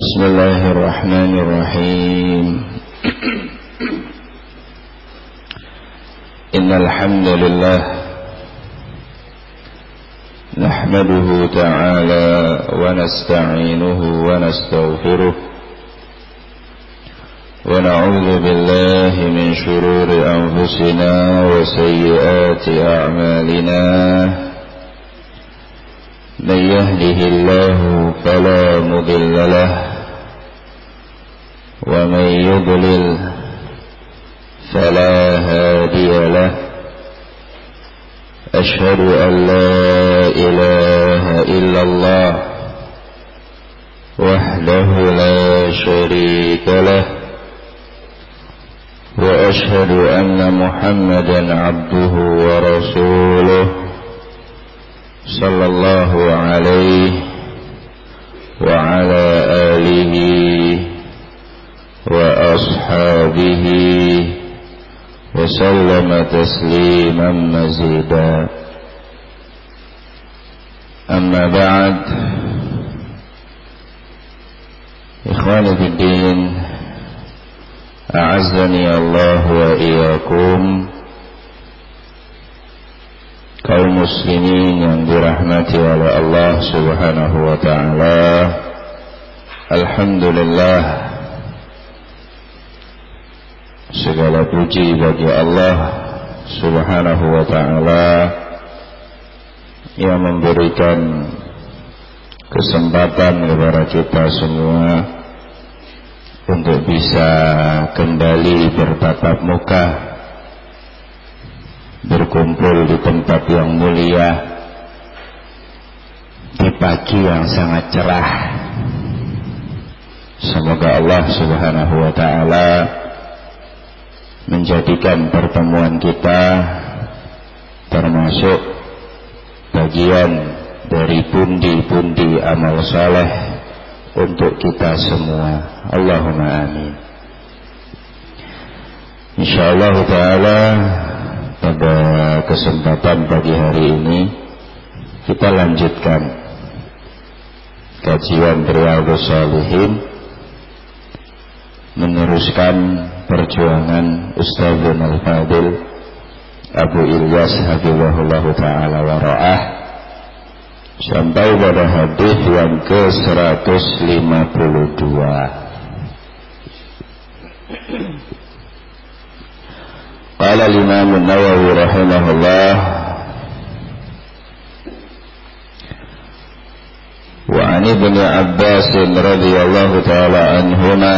Bismillahirrahmanirrahim. Innal hamdalillah nahmaduhu ta'ala wa nasta'inuhu wa nastaghfiruh wa na'udzu billahi min shururi anfusina wa sayyiati a'malina. من يهده الله فلا مضل له ومن يضلل فلا هادي له. أشهد أن لا إله إلا الله وحده لا شريك له وأشهد أن محمدا عبده ورسوله صلى الله عليه وعلى آله وأصحابه وسلم تسليما مزيدا. أما بعد، إخواني في الدين، أعزني الله وإياكم. Kaum muslimin yang dirahmati oleh Allah Subhanahu wa ta'ala, alhamdulillah, segala puji bagi Allah Subhanahu wa ta'ala yang memberikan kesempatan kepada kita semua untuk bisa kembali bertatap muka, berkumpul di tempat yang mulia di pagi yang sangat cerah. Semoga Allah Subhanahu wa ta'ala menjadikan pertemuan kita termasuk bagian dari pundi-pundi amal saleh untuk kita semua. Allahumma amin. Insyaallah ta'ala, pada kesempatan pagi hari ini kita lanjutkan kajian Riyadhus Shalihin, meneruskan perjuangan Ustadzun Al-Fadil Abu Ilyas hafizahullah ta'ala wa ra'ah sampai pada hadis yang ke-152. Qala al-Imam an-Nawawi rahimahullah wa 'an Ibn Abbas radhiyallahu ta'ala anhuma,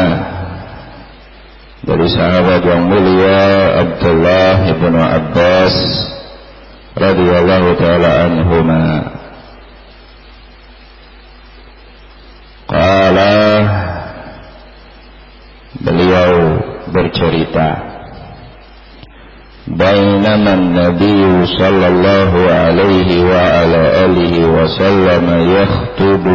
dari sahabat yang mulia Abdullah ibn Abbas radhiyallahu ta'ala anhuma, qala, beliau bercerita, bainama an-nabiy sallallahu alaihi wa ala alihi wa sallam yakhutubu,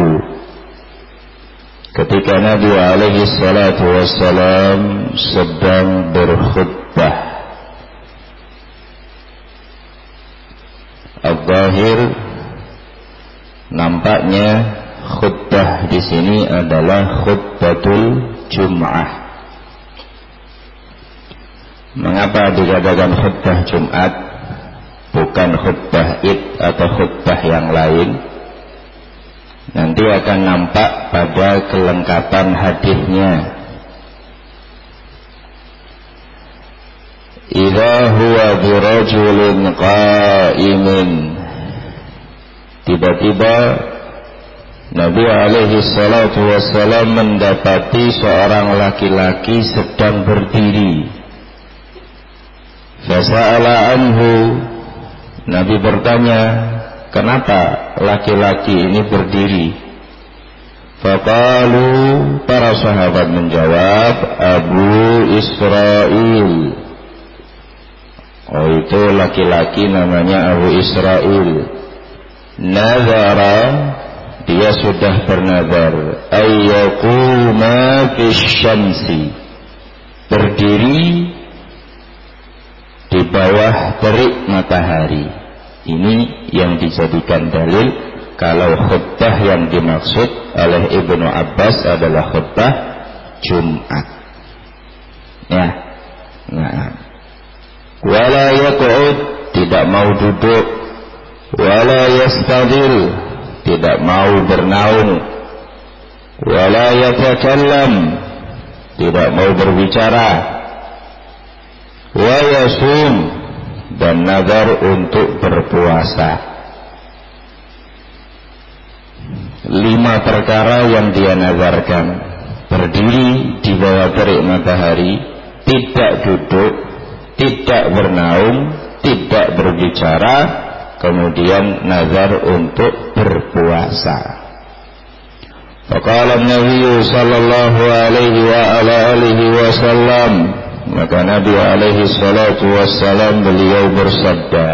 ketika Nabi alaihi salatu wassalam sedang berkhutbah. Al-Zahir, nampaknya khutbah di sini adalah khutbatul Jum'ah. Mengapa dikatakan khutbah Jumat, bukan khutbah Id atau khutbah yang lain? Nanti akan nampak pada kelengkapan hadisnya. Idza huwa birajulin qa'imin, tiba-tiba Nabi alaihi salatu wassalam mendapati seorang laki-laki sedang berdiri. Fasa'ala anhu, Nabi bertanya, kenapa laki-laki ini berdiri? Faqalu, para sahabat menjawab, Abu Israil. Oh, itu laki-laki namanya Abu Israil. Nazara, dia sudah bernazar, ayyaquma fisyamsi, berdiri di bawah terik matahari. Ini yang dijadikan dalil kalau khutbah khutbah yang dimaksud oleh Ibnu Abbas adalah khutbah Jumat. Ya. Nah. Wala yaq'ud, tidak mau duduk. Wala yastadil, tidak mau bernaung. Wala yatakallam, tidak mau berbicara. Wa yasum, dan nazar untuk berpuasa. 5 perkara yang dia nazarkan: berdiri di bawah terik matahari, tidak duduk, tidak bernaung, tidak berbicara, kemudian nazar untuk berpuasa. Faqala Nabi sallallahu alaihi wa ala alihi wasallam, maka Nabi alaihi salatu wassalam beliau bersabda,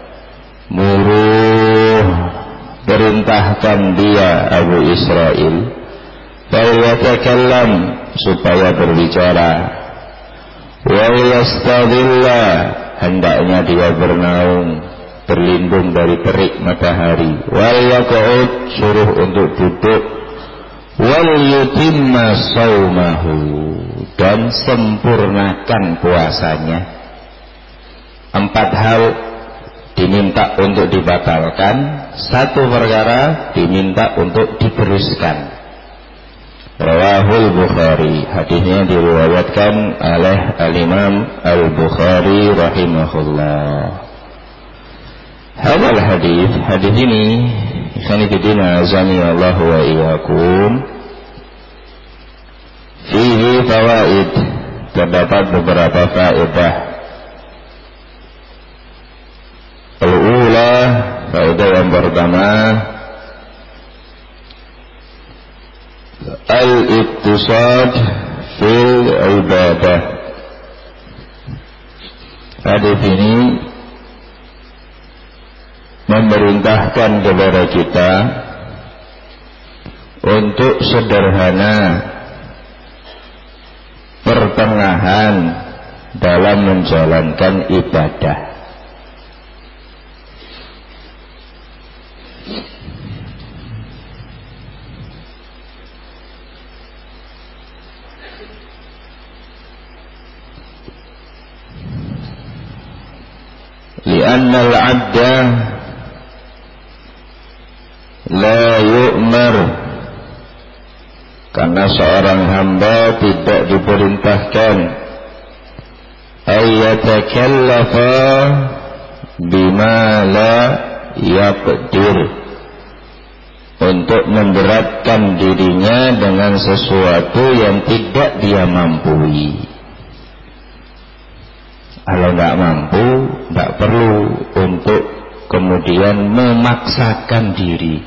muruh, perintahkan dia Abu Israil, falyatakallam, supaya berbicara, wa yastadilla, hendaknya dia bernaung, berlindung dari terik matahari, wal yaq'ud, suruh untuk duduk, wal yutimma saumahu, dan sempurnakan puasanya. 4 hal diminta untuk dibatalkan, 1 perkara diminta untuk diteruskan. Rawahul Bukhari, hadisnya diriwayatkan oleh Al-Imam Al-Bukhari rahimahullah. Hadal hadis ini khanifidina azani Allah wa iyyakum, fihi fawaid, terdapat beberapa faedah. Al-ula, faedah yang pertama, al-iqtisad fil ibadah. Hadis ini memerintahkan kepada kita untuk sederhana, pertengahan dalam menjalankan ibadah. Li'anna al-'abda la yu'mar, karena seorang hamba tidak diperintahkan ayyatakallafa bima la yaqdir, untuk memberatkan dirinya dengan sesuatu yang tidak dia mampu. Kalau nggak mampu, nggak perlu untuk kemudian memaksakan diri.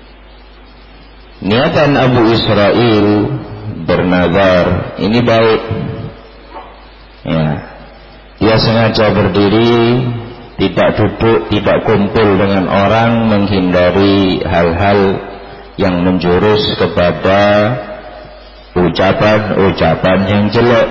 Niatan Abu Israil bernazar ini baik. Ya, dia sengaja berdiri, tidak duduk, tidak kumpul dengan orang, menghindari hal-hal yang menjurus kepada ucapan-ucapan yang jelek.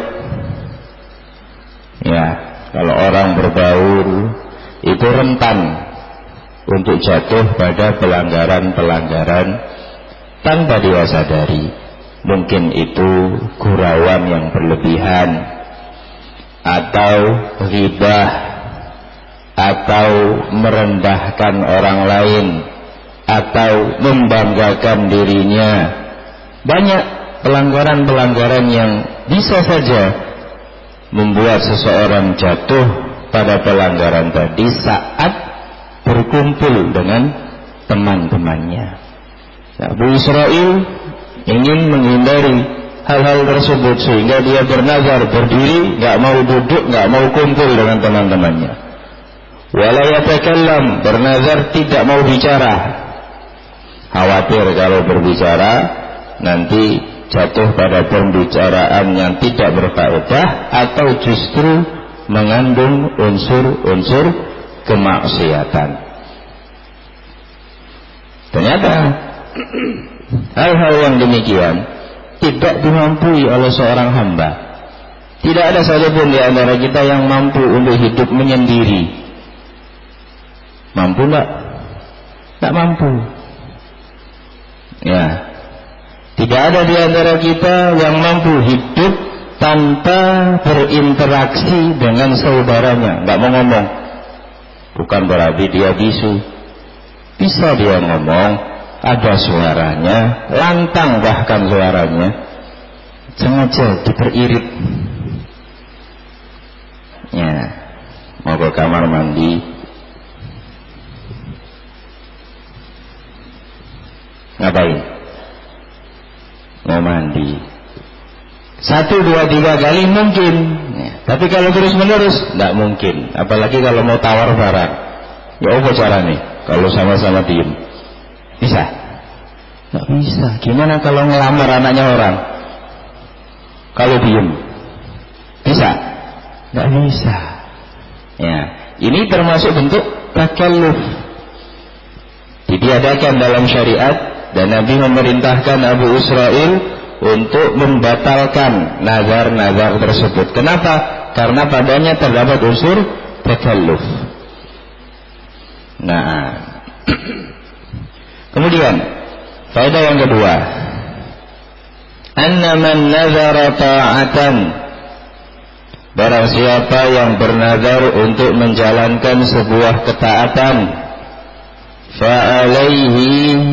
Ya, kalau orang berbaur itu rentan untuk jatuh pada pelanggaran-pelanggaran tanpa dia sadari. Mungkin itu gurauan yang berlebihan, atau ghibah, atau merendahkan orang lain, atau membanggakan dirinya. Banyak pelanggaran-pelanggaran yang bisa saja membuat seseorang jatuh pada pelanggaran tadi saat berkumpul dengan teman-temannya. Abu Israil ingin menghindari hal-hal tersebut, sehingga dia bernazar berdiri, nggak mau duduk, nggak mau kumpul dengan teman-temannya. Wala yatakallam, bernazar tidak mau bicara, khawatir kalau berbicara nanti jatuh pada pembicaraan yang tidak berfaedah, atau justru mengandung unsur-unsur kemaksiatan. Ternyata hal-hal yang demikian tidak dimampui oleh seorang hamba. Tidak ada satupun di antara kita yang mampu untuk hidup menyendiri. Mampu enggak? Tak mampu. Ya. Tidak ada di antara kita yang mampu hidup tanpa berinteraksi dengan saudaranya. Nggak mau ngomong. Bukan berarti dia bisu. Bisa dia ngomong, ada suaranya, lantang bahkan suaranya. Sengaja diperirit. Ya, mau ke kamar mandi. Ngapain? Mau mandi. 1, 2, 3 kali mungkin. Ya, tapi kalau terus menerus, tidak mungkin. Apalagi kalau mau tawar barang. Ya apa caranya? Kalau sama-sama diem, bisa? Tidak bisa. Gimana kalau ngelamar anaknya orang? Kalau diem, bisa? Tidak bisa. Ya, ini termasuk bentuk takalluf. Ditiadakan dalam syariat dan Nabi memerintahkan Abu Israil untuk membatalkan nazar-nazar tersebut. Kenapa? Karena padanya terdapat unsur takalluf. Nah, kemudian faedah yang kedua, anna man nazara ta'atan, barang siapa yang bernazar untuk menjalankan sebuah ketaatan, fa'alaihi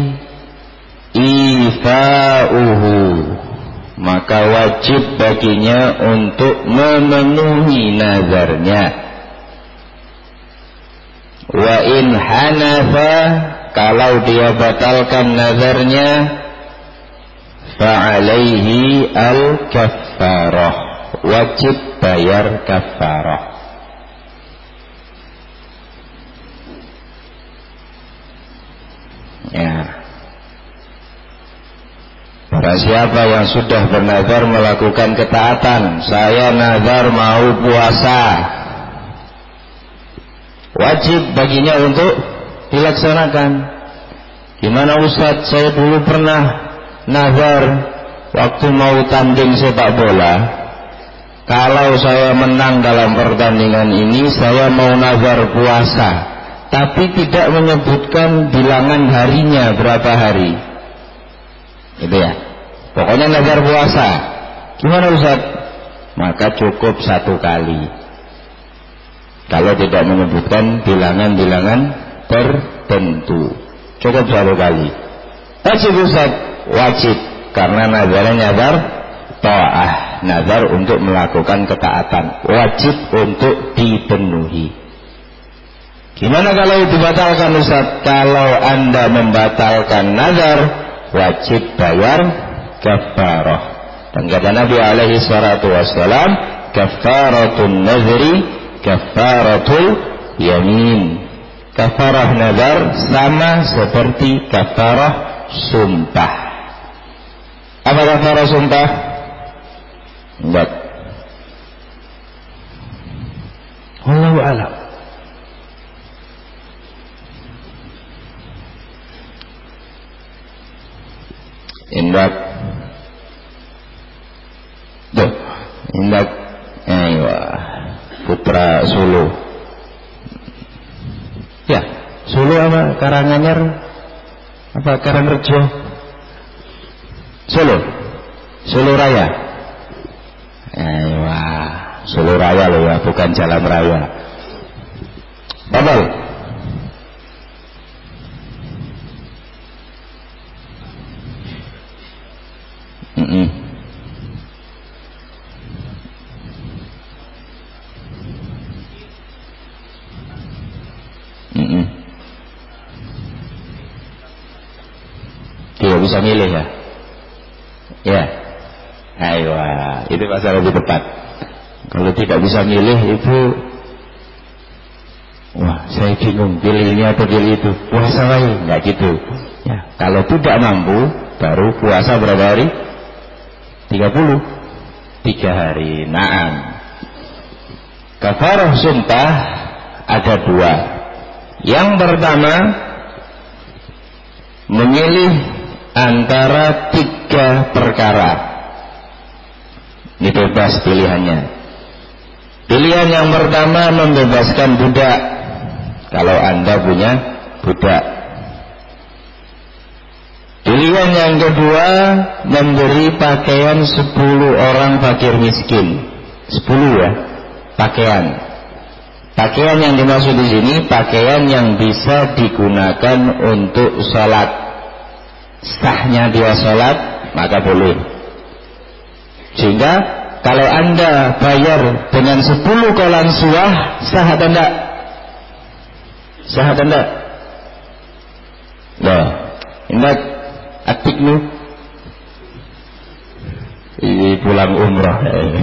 ifa'uhu, maka wajib baginya untuk memenuhi nazarnya. Wa in hanafa, kalau dia batalkan nazarnya, fa'alaihi al-kaffarah, wajib bayar kaffarah. Ya. Barang siapa yang sudah bernazar melakukan ketaatan, saya nazar mau puasa, wajib baginya untuk dilaksanakan. Gimana Ustaz, saya dulu pernah nazar waktu mau tanding sepak bola, kalau saya menang dalam pertandingan ini saya mau nazar puasa, tapi tidak menyebutkan bilangan harinya berapa hari. Itu ya, pokoknya nazar puasa. Gimana Ustaz? Maka cukup 1 kali. Kalau tidak menyebutkan bilangan-bilangan tertentu, cukup 1 kali. Wajib Ustaz? Wajib, karena nazarnya nazar ta'ah, nazar untuk melakukan ketaatan, wajib untuk dipenuhi. Gimana kalau dibatalkan Ustaz? Kalau Anda membatalkan nazar, wajib bayar kaffarah. Dan kata Nabi alaihi salatu wassalam, kaffaratun nazri kafaratul yamin. Kafarah nazar sama seperti kafarah sumpah. Apa kafarah sumpah? Enggak. Wallahu a'lam. Indak. Tuh, indak. Ayo. Putra Solo. Ya, Solo apa? Karanganyar apa? Karangrejo? Solo. Solo Raya. Wah, Solo Raya loh ya, bukan jalan raya. Babal. Tidak bisa milih ya. Ya. Ayo, itu bahasa lebih tepat. Kalau tidak bisa milih itu, wah saya bingung pilihnya atau pilih itu. Puasa lagi, nggak gitu. Ya, kalau tidak mampu, baru puasa berapa hari? 33 hari. Naam. Kafarah sumpah ada 2. Yang pertama, memilih antara 3 perkara. Ini bebas pilihannya. Pilihan yang pertama, membebaskan budak. Kalau Anda punya budak. Pilihan Pilihan yang kedua, memberi pakaian 10 orang fakir miskin. 10 ya, pakaian. Pakaian yang dimaksud di sini pakaian yang bisa digunakan untuk sholat. Sahnya dia sholat maka boleh. Sehingga kalau Anda bayar dengan 10 kolan suah, sah atau enggak? Sah atau enggak? Loh, ingat atik lu ini pulang umrah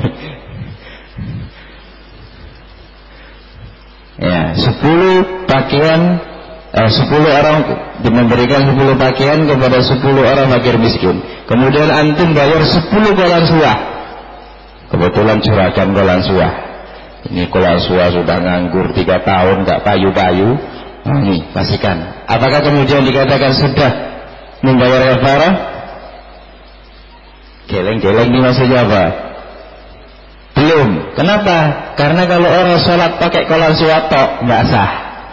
ya, 10 pakaian 10 orang memberikan 10 pakaian kepada 10 orang fakir miskin. Kemudian antum bayar 10 kolan suah. Kebetulan juragan kolan suah. Ini kolan suah sudah nganggur 3 tahun gak payu-payu. Nah, ini pastikan. Apakah kemudian dikatakan sudah membayar kafarah? Geleng-geleng ini maksudnya apa? Belum. Kenapa? Karena kalau orang sholat pakai kolan suah tok nggak sah.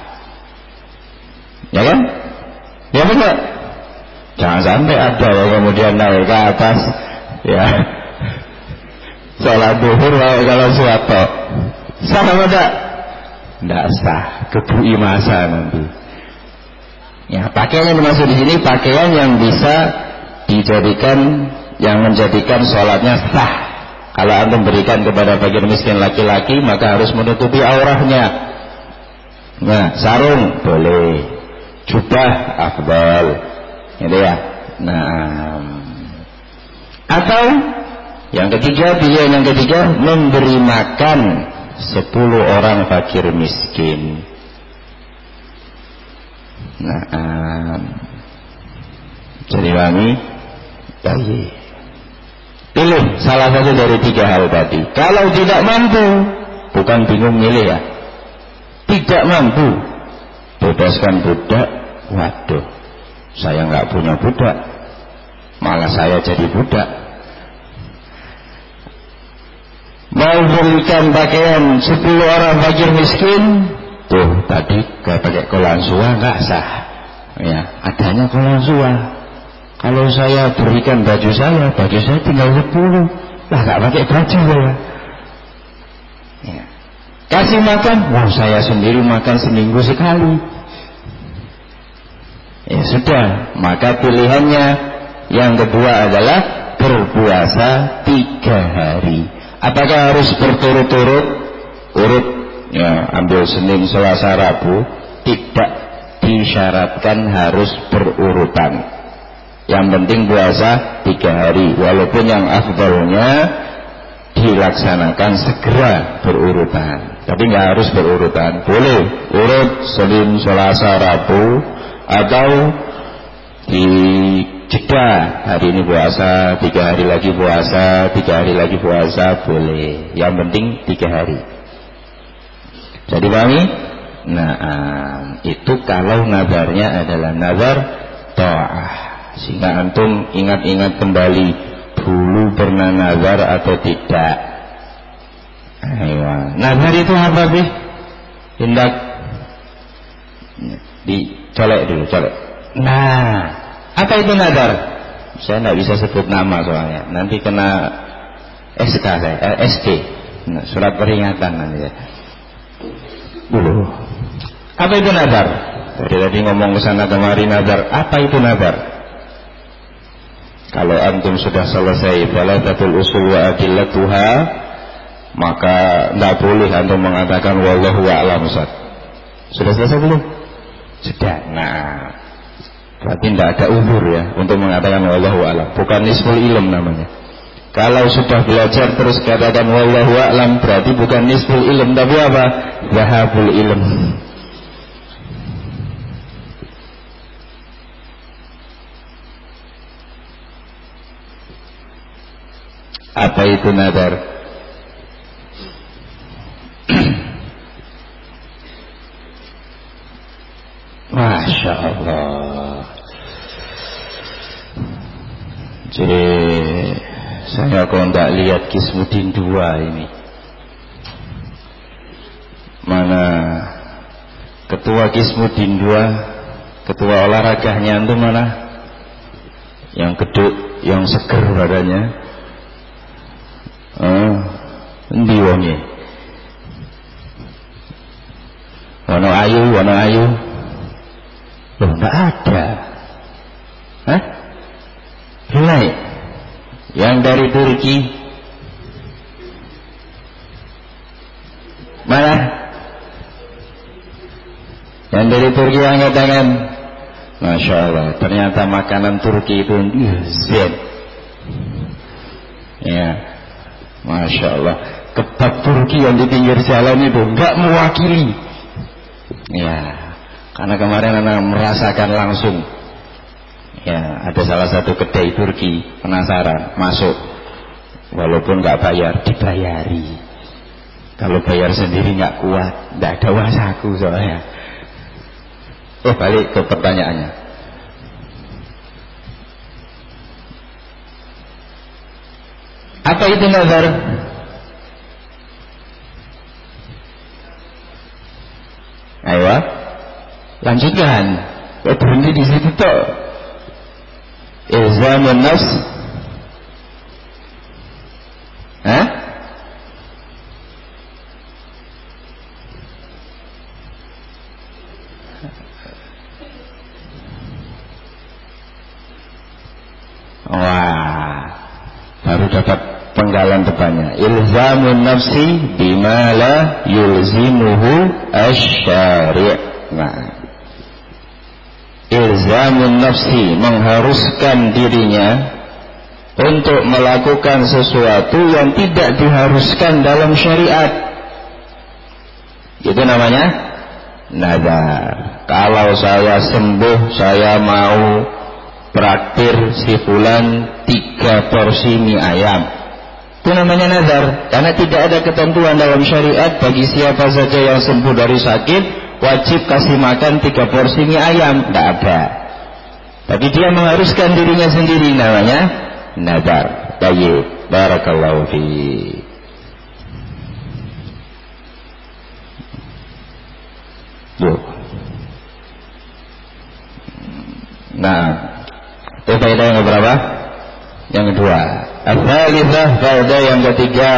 Ya kan? Ya benar. Jangan sampai ada yang kemudian naik ke atas, ya sholat duhur pakai kolan suah tok. Sah apa enggak? Nggak sah. Kebui masa nanti. Ya, pakaian yang dimaksud di sini pakaian yang bisa dijadikan, yang menjadikan sholatnya sah. Kalau antum berikan kepada fakir miskin laki-laki, maka harus menutupi aurahnya. Nah, sarung boleh, jubah afdal, gitu ya. Nah, atau yang ketiga, pilihan yang ketiga, memberi makan 10 orang fakir miskin. Nah, jadi kami pilih salah satu dari 3 hal tadi. Kalau tidak mampu, bukan bingung milih ya, tidak mampu, bebaskan budak. Waduh, saya nggak punya budak, malah saya jadi budak. Mau berikan pakaian 10 orang fakir miskin, tuh tadi gak pakai kolan suah nggak sah. Ya, adanya kolan suah. Kalau saya berikan baju saya tinggal 10, lah gak pakai baju saya. Ya. Kasih makan, wah saya sendiri makan seminggu sekali. Ya sudah, maka pilihannya yang kedua adalah berpuasa 3 hari. Apakah harus berturut-turut? Urut, ya, ambil Senin, Selasa, Rabu. Tidak disyaratkan harus berurutan. Yang penting puasa 3 hari. Walaupun yang afdalnya dilaksanakan segera berurutan, tapi nggak harus berurutan. Boleh urut Senin, Selasa, Rabu, atau di jeda, hari ini puasa, 3 hari lagi puasa, 3 hari lagi puasa, boleh. Yang penting 3 hari. Jadi kami, nah itu kalau nazarnya adalah nazar ta'ah. Sehingga antum ingat-ingat kembali dulu pernah nazar atau tidak. Ayo, nazar itu apa sih? Hendak dicolek dulu, colek. Nah, apa itu nazar? Saya tidak bisa sebut nama soalnya, nanti kena SK saya, SK, surat peringatan nanti ya. Dulu, apa itu nazar? Tadi ngomong kesana kemari nazar. Apa itu nazar? Kalau antum sudah selesai baladatul usul wa adillatuha, maka tidak boleh antum mengatakan wallahu a'lam. Sudah selesai belum? Sudah. Nah, berarti tidak ada uzur ya untuk mengatakan wallahu a'lam. Bukan nisful ilm namanya. Kalau sudah belajar terus katakan wallahu a'lam, berarti bukan nisful ilm, tapi apa? Zahabul ilm. Apa itu nazar? Masya Allah. Jadi saya kok tidak lihat Kismuddin 2 ini. Mana ketua Kismuddin 2, ketua olahraganya itu mana? yang geduk, yang seger badannya. Endi wonge? Wono ayu. Loh, enggak ada. Hah? Helai. Yang dari Turki. Mana? Yang dari Turki angkat tangan. Masya Allah, ternyata makanan Turki itu zat. Ya, Masya Allah, kebab Turki yang di pinggir jalan itu nggak mewakili. Ya, karena kemarin anak merasakan langsung. Ya, ada salah satu kedai Turki, penasaran, masuk. Walaupun nggak bayar, dibayari. Kalau bayar sendiri nggak kuat, nggak ada wasaku soalnya. Balik ke pertanyaannya. Apa itu nazar? Ayo, lanjutkan. Berhenti di situ toh. Ilzamun nafs. Hah? Wah, baru dapat penggalan depannya. Ilzamun nafsi bima la yulzimuhu asy-syari'. Nah, ilzamun nafsi, mengharuskan dirinya untuk melakukan sesuatu yang tidak diharuskan dalam syariat. Itu namanya nazar. Kalau saya sembuh, saya mau traktir si fulan 3 porsi mie ayam. Itu namanya nazar. Karena tidak ada ketentuan dalam syariat bagi siapa saja yang sembuh dari sakit wajib kasih makan 3 porsi mie ayam. Tidak ada. Tapi dia mengharuskan dirinya sendiri, namanya nazar. Baik, barakallahu fi. Yuk. Nah, itu faedah yang berapa? Yang kedua. Al-thalithah, faedah yang ketiga.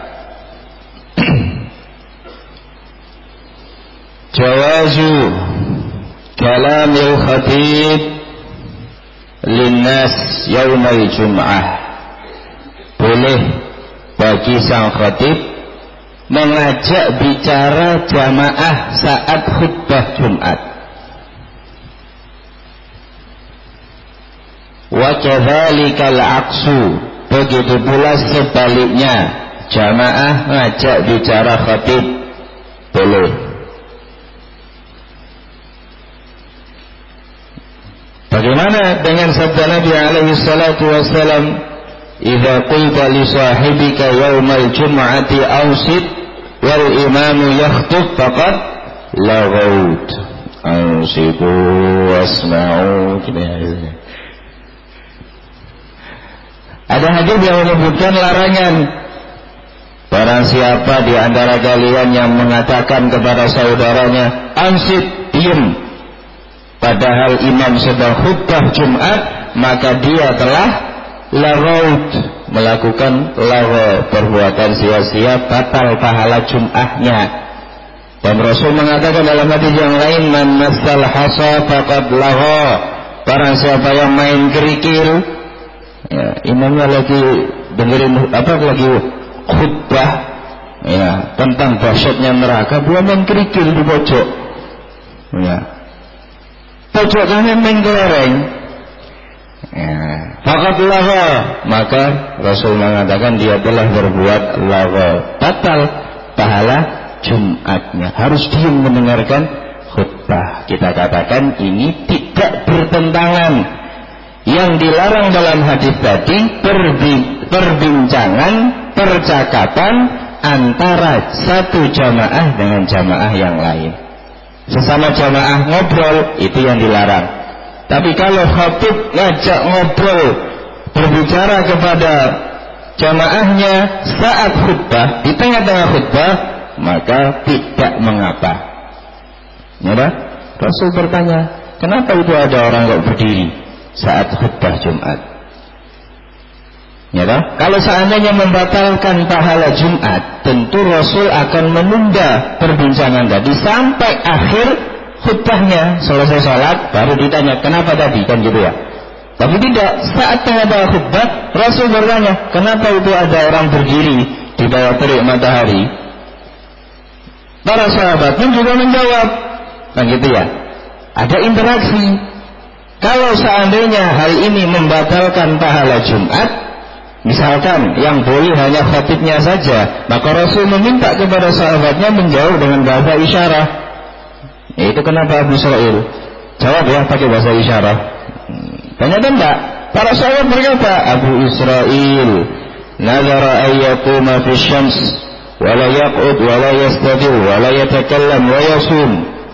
Jawazu kalamil khatib linnas yaumal jum'ah. Boleh bagi sang khatib mengajak bicara jamaah saat khutbah Jumat. Wa kadzalikal aqsu, begitu pula sebaliknya, jamaah ngajak bicara khatib boleh. Bagaimana dengan sabda Nabi alaihi salatu wassalam, "Idza qulta li sahibika yaumal jum'ati awsit wal imamu yakhthub faqad laghawt." Ansitu wasma'u. Ada hadis yang menyebutkan larangan. Barang siapa di antara kalian yang mengatakan kepada saudaranya, "Ansit, diam," padahal imam sedang khutbah Jumat, maka dia telah laghaut, melakukan laghaut, perbuatan sia-sia, batal pahala Jumatnya. Dan Rasul mengatakan dalam hadis yang lain, "Man massal hasa faqad lagha." Barang siapa yang main kerikil, ya, imamnya lagi dengerin lagi khutbah ya tentang dahsyatnya neraka, dia main kerikil di pojok, ya pojok kanan main kelereng, ya faqad lagha, maka Rasul mengatakan dia telah berbuat lagha, batal pahala Jumatnya, harus diam mendengarkan khutbah. Kita katakan ini tidak bertentangan. Yang dilarang dalam hadis tadi perbincangan, percakapan antara satu jamaah dengan jamaah yang lain. Sesama jamaah ngobrol, itu yang dilarang. Tapi kalau khatib ngajak ngobrol, berbicara kepada jamaahnya saat khutbah, di tengah-tengah khutbah, maka tidak mengapa. Ya, Rasul bertanya, kenapa itu ada orang kok berdiri? saat khutbah Jumat. Ya toh? Kalau seandainya membatalkan pahala Jumat, tentu Rasul akan menunda perbincangan tadi sampai akhir khutbahnya, selesai sholat baru ditanya kenapa tadi, kan gitu ya. Tapi tidak, saat tengah-tengah khutbah Rasul bertanya kenapa itu ada orang berdiri di bawah terik matahari. Para sahabat pun juga menjawab, kan gitu ya. Ada interaksi. Kalau seandainya hal ini membatalkan pahala Jumat, misalkan yang boleh hanya khatibnya saja, maka Rasul meminta kepada sahabatnya menjawab dengan bahasa isyarat. Itu kenapa Abu Israil jawab ya pakai bahasa isyarat. Ternyata enggak. Para sahabat berkata, Abu Israil nazara ayyakuma fi syams wa la yaq'ud wa la yastadil wa la yatakallam wa yasum.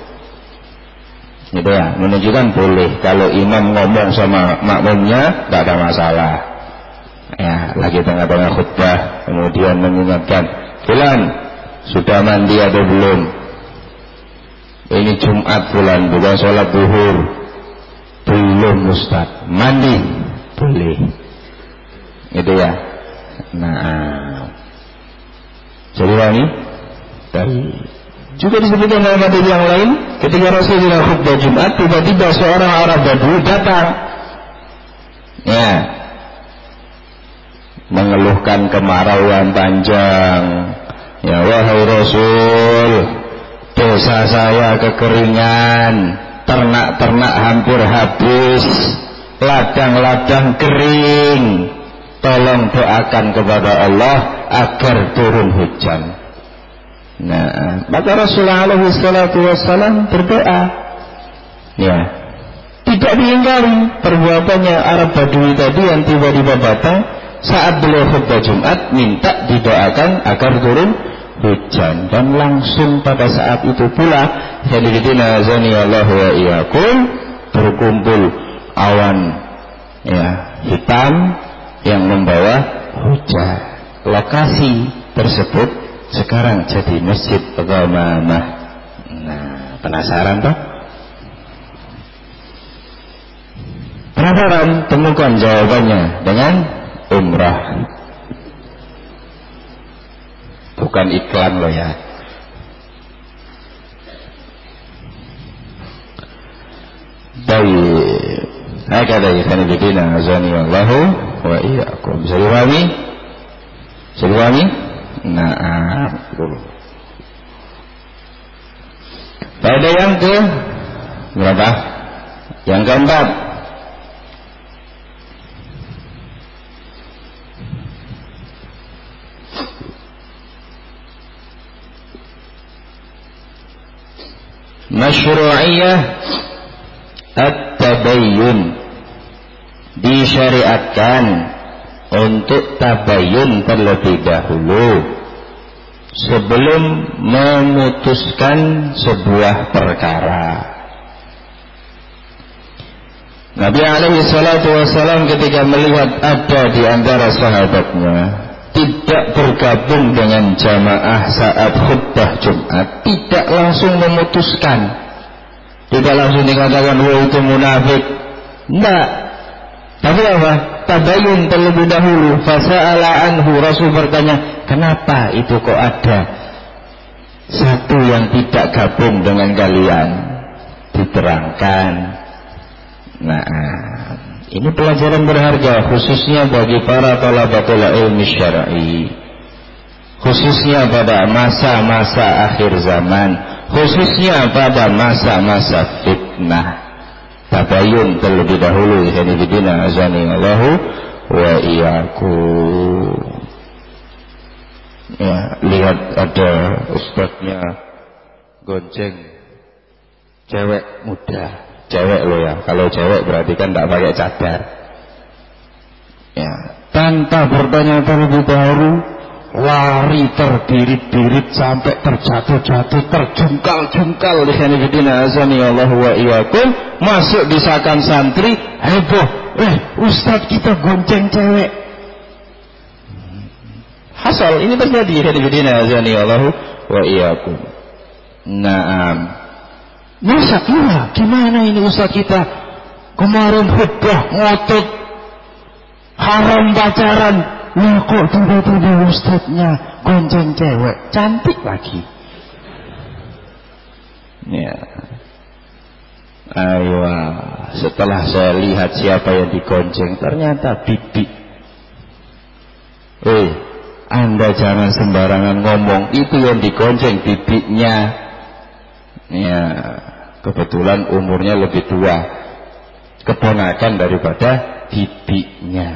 Gitu ya, menunjukkan boleh kalau imam ngomong sama makmumnya enggak ada masalah. Ya, lagi tengah-tengah khutbah kemudian mengingatkan, "Fulan, sudah mandi atau belum? Ini Jumat Fulan, bukan sholat zuhur." "Belum Ustaz." "Mandi?" "Boleh." Itu ya. Nah, jadi ini juga disebutkan dalam hadis yang lain, ketika Rasulullah khutbah Jumat, tiba-tiba seorang Arab Badui datang, ya, mengeluhkan kemarau yang panjang. "Ya wahai Rasul, dosa saya kekeringan, ternak-ternak hampir habis, ladang-ladang kering. Tolong doakan kepada Allah agar turun hujan." Nah, maka Rasulullah SAW berdoa. Ya, tidak diingkari perbuatannya Arab Badui tadi yang tiba-tiba datang saat beliau khutbah Jumat minta didoakan agar turun hujan, dan langsung pada saat itu pula hadidina azanillahu wa iyyakum berkumpul awan ya hitam yang membawa hujan. Lokasi tersebut sekarang jadi Masjid Ghamamah. Nah, penasaran toh? Penasaran? Temukan jawabannya dengan umrah. Bukan iklan loh ya. Baik. Hakada ikhwan fillah azanillahu wa iyyakum. Bisa dipahami? Bisa dipahami? Nah, pada yang ke berapa? Yang keempat, masyru'iyah at-tabayyun, disyariatkan untuk tabayyun terlebih dahulu sebelum memutuskan sebuah perkara. Nabi alaihi salatu wasallam ketika melihat ada di antara sahabatnya tidak bergabung dengan jamaah saat khutbah Jumat, tidak langsung memutuskan, tidak langsung dikatakan wah itu munafik, enggak. Tapi apa? Tabayyun terlebih dahulu. Fasa'ala anhu, Rasul bertanya, kenapa itu kok ada satu yang tidak gabung dengan kalian? Diterangkan. Nah, ini pelajaran berharga khususnya bagi para thalabatul ilmi syar'i, khususnya pada masa-masa akhir zaman, khususnya pada masa-masa fitnah. Tabayyun terlebih dahulu. Hadidina azani Allahu wa iyyakum. Ya, lihat ada ustadznya gonceng cewek muda, cewek loh ya. Kalau cewek berarti kan tidak pakai cadar. Ya, tanpa bertanya terlebih dahulu, lari terbirit-birit sampai terjatuh-jatuh, terjungkal-jungkal. Hadidina azani Allahu wa iyyakum. Masuk disahkan santri, heboh, ustadz kita gonceng cewek. Hasal ini terjadi. Hadidina azani Allahu wa iyyakum. Naam. Masa iya, gimana ini ustadz kita Kemarin khutbah ngotot haram pacaran, lah kok tiba-tiba ustadznya gonceng cewek cantik lagi. Ya. Ayo, setelah saya lihat siapa yang digonceng, ternyata bibi. Anda jangan sembarangan ngomong, itu yang digonceng bibinya. Ya, kebetulan umurnya lebih tua, keponakan daripada bibinya.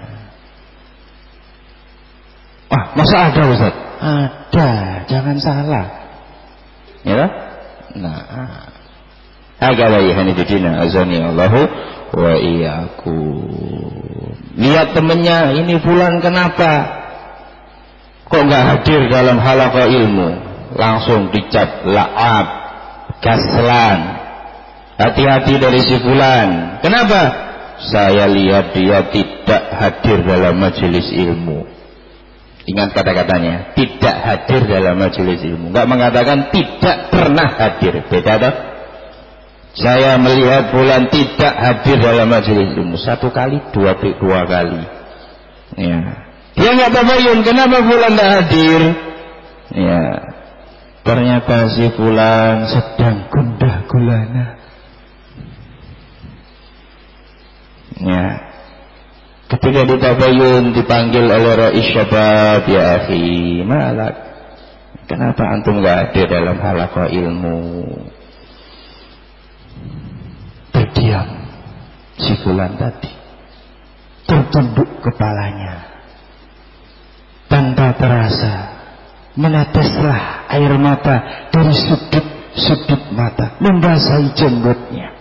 Masa ada Ustaz? Ada, jangan salah. Ya, nah. Agawai hanifidina azani Allahu wa iyyakum. Lihat temennya, ini fulan kenapa kok nggak hadir dalam halaqah ilmu, langsung dicap la'ab, kaslan. Hati-hati dari si fulan. Kenapa? Saya lihat dia tidak hadir dalam majelis ilmu. Ingat kata-katanya, tidak hadir dalam majelis ilmu. Enggak mengatakan tidak pernah hadir. Beda tak? Saya melihat fulan tidak hadir dalam majelis ilmu 1 kali, 2 kali. Ya. Dia enggak tabayun kenapa fulan tidak hadir. Ya. Ternyata si fulan sedang gundah gulana. Ya. Ketika ditabayun, dipanggil oleh Rais Syabab, ya akhi, malak, kenapa antum enggak hadir dalam halaqah ilmu? Terdiam si fulan tadi, tertunduk kepalanya, tanpa terasa meneteslah air mata dari sudut mata, membasahi jenggotnya.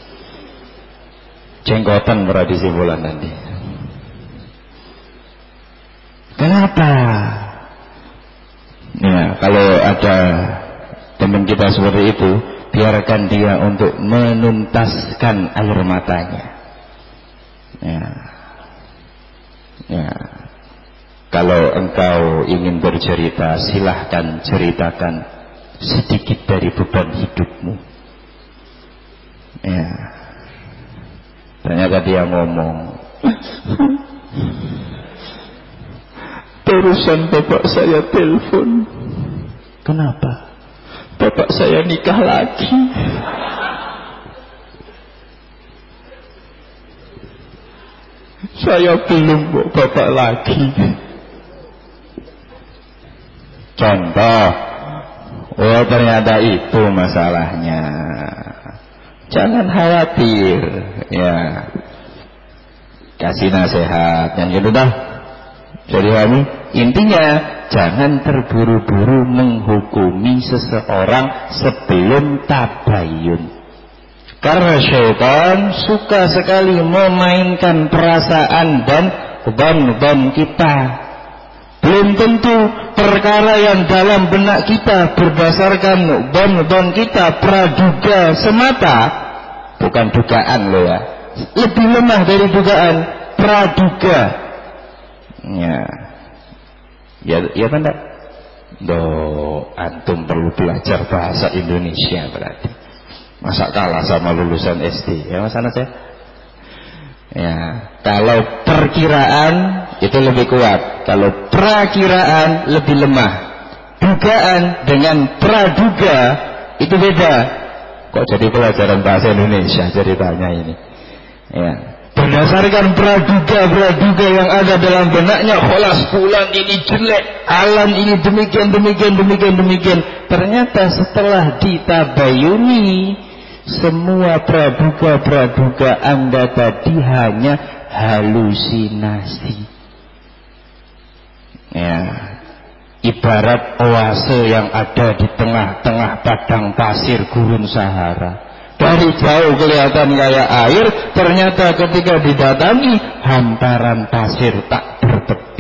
Jenggotan berarti si fulan tadi. Kenapa? Ya, kalau ada teman kita seperti itu, biarkan dia untuk menuntaskan air matanya. Ya. Kalau engkau ingin bercerita, silahkan ceritakan sedikit dari beban hidupmu. Ya. Ternyata dia ngomong, barusan bapak saya telepon. Kenapa? Bapak saya nikah lagi. Saya belum, bapak lagi. Contoh. Oh, ternyata itu masalahnya. Jangan khawatir, ya. Kasih nasihat yang gitu dah. Jadi kami intinya jangan terburu-buru menghukumi seseorang sebelum tabayun. Karena syaitan suka sekali memainkan perasaan dan beban-beban kita. Belum tentu perkara yang dalam benak kita berdasarkan beban-beban kita praduga semata, bukan dugaan loh ya. Lebih lemah dari dugaan, praduga. Ya kan tak? Antum perlu belajar bahasa Indonesia berarti. Masa kalah sama lulusan SD? Ya mas anak saya. Ya, kalau perkiraan itu lebih kuat, kalau prakiraan lebih lemah. Dugaan dengan praduga itu beda. Kok jadi pelajaran bahasa Indonesia ceritanya ini? Ya. Berdasarkan praduga yang ada dalam benaknya, kholas fulan ini jelek, alam ini demikian. Ternyata setelah ditabayuni, semua praduga Anda tadi hanya halusinasi. Ya, ibarat oase yang ada di tengah-tengah padang pasir gurun Sahara. Dari jauh kelihatan kayak air, ternyata ketika didatangi hamparan pasir tak bertepi.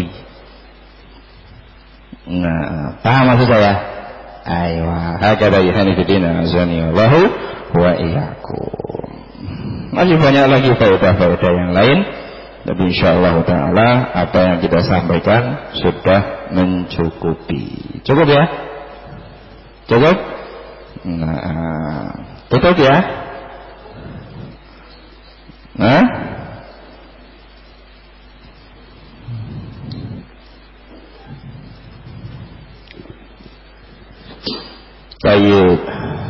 Nah, paham maksud saya? Ayo, hakada ihanifidina azanillahu wa iyyakum. Masih banyak lagi faedah-faedah yang lain, tapi insyaallah taala apa yang kita sampaikan sudah mencukupi. Cukup ya? Cukup? Nah, tutup ya. Hah? Baik.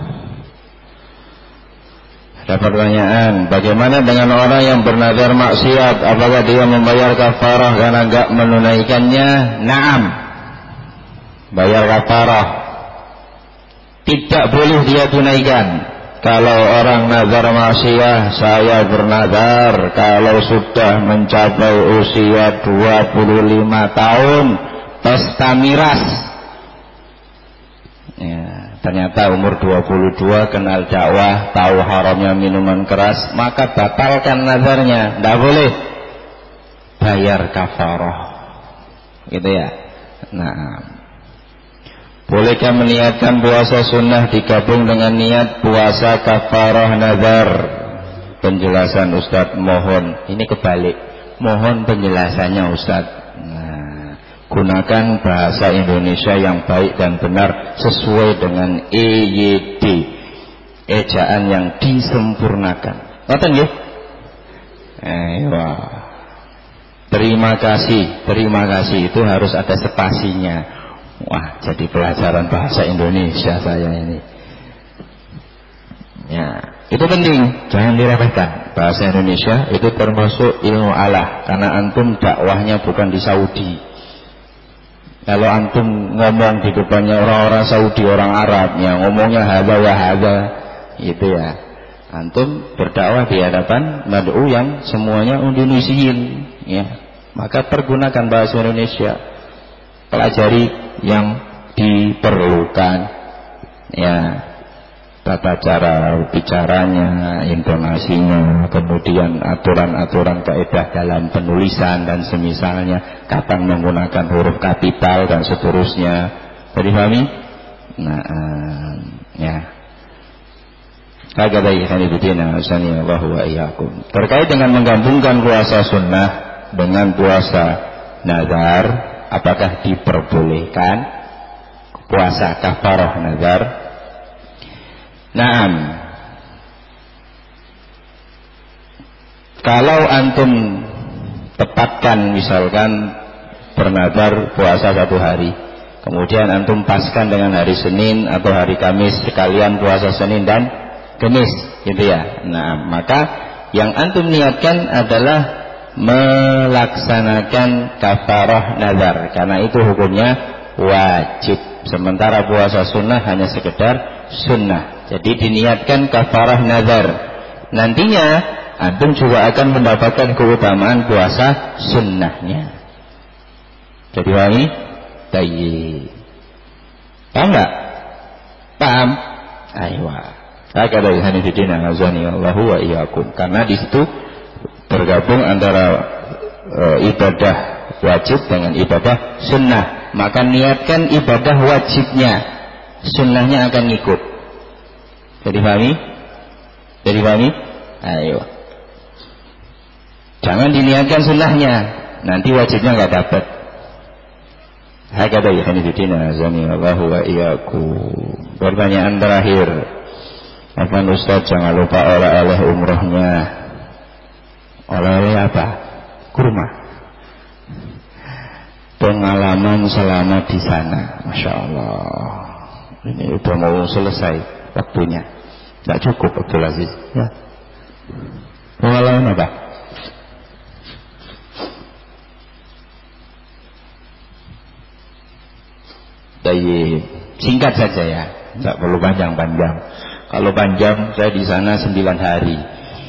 Ada pertanyaan, bagaimana dengan orang yang bernazar maksiat? Apakah dia membayar kafarah karena enggak menunaikannya? Naam. Bayar kafarah. Tidak boleh dia tunaikan. Kalau orang nazar maksiat, saya bernazar kalau sudah mencapai usia 25 tahun pesta miras. Ya, ternyata umur 22 kenal dakwah, tahu haramnya minuman keras, maka batalkan nazarnya. Tidak boleh. Bayar kafarah. Gitu ya. Nah, bolehkah meniatkan puasa sunnah digabung dengan niat puasa kafarah nazar? Penjelasan Ustadz mohon. Ini kebalik. Mohon penjelasannya Ustadz. Gunakan bahasa Indonesia yang baik dan benar sesuai dengan EYD, ejaan yang disempurnakan. Ngoten nggih? Terima kasih itu harus ada spasinya. Wah, jadi pelajaran bahasa Indonesia saya ini. Ya, itu penting, jangan diremehkan. Bahasa Indonesia itu termasuk ilmu Allah, karena antum dakwahnya bukan di Saudi. Kalau antum ngomong di depannya orang-orang Saudi, orang Arab, ya ngomongnya hadza wa hadza, gitu ya. Antum berdakwah di hadapan mad'u yang semuanya Indonesian, ya. Maka pergunakan bahasa Indonesia, pelajari yang diperlukan, ya. Tata cara bicaranya, intonasinya, kemudian aturan-aturan kaidah dalam penulisan dan semisalnya, kapan menggunakan huruf kapital dan seterusnya. Dipahami? Nah, ya. Terkait dengan menggabungkan puasa sunnah dengan puasa nazar, apakah diperbolehkan puasa kafarah nazar? Naam. Kalau antum tepatkan misalkan bernazar puasa 1 hari, kemudian antum paskan dengan hari Senin atau hari Kamis, sekalian puasa Senin dan Kamis, gitu ya. Nah, maka yang antum niatkan adalah melaksanakan kafarah nazar, karena itu hukumnya wajib. Sementara puasa sunnah hanya sekedar sunnah. Jadi diniatkan kafarah nazar. Nantinya antum juga akan mendapatkan keutamaan puasa sunnahnya. Jadi pahami? Tayyib. Paham enggak? Paham? Aywa. Hakada hanifidin azani Allahu wa iyyakum. Karena di situ tergabung antara ibadah wajib dengan ibadah sunnah. Maka niatkan ibadah wajibnya, sunnahnya akan ngikut. Jadi pahami? Jadi pahami? Ayo. Jangan diniatkan sunnahnya, nanti wajibnya nggak dapat. Hakada ikhwanifidin azani Allahu wa iyyakum. Pertanyaan terakhir. Afwan Ustaz, jangan lupa oleh-oleh umrohnya. Oleh-oleh apa? Kurma. Pengalaman selama di sana, Masya Allah. Ini udah mau selesai waktunya, tidak cukup Abdul Aziz, ya. Pengalaman apa? Dari singkat saja ya, tidak perlu panjang-panjang. Kalau panjang saya di sana 9 hari.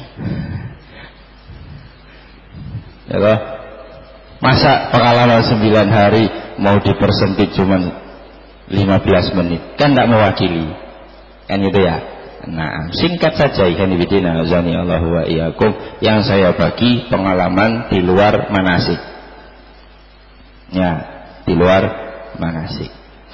Ya, masa pengalaman 9 hari mau dipersempit cuma 15 menit, kan tidak mewakili, kan gitu ya. Nah, singkat saja ikhwan fillah azani Allahu wa iyyakum, yang saya bagi pengalaman di luar manasik. Ya, di luar manasik.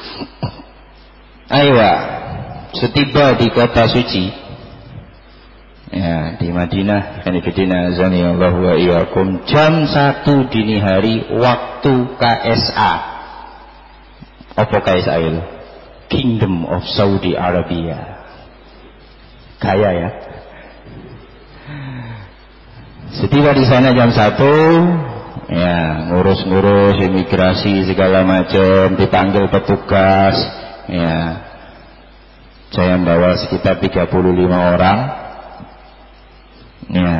Aywa, setiba di kota suci, ya, di Madinah, ikhwan fillah azani Allahu wa iyyakum, jam 1 dini hari waktu KSA. Apa KSA itu? Kingdom of Saudi Arabia. Kaya ya. Setiba di sana jam 1, ya ngurus-ngurus imigrasi segala macam, dipanggil petugas, ya. Saya membawa sekitar 35 orang, ya.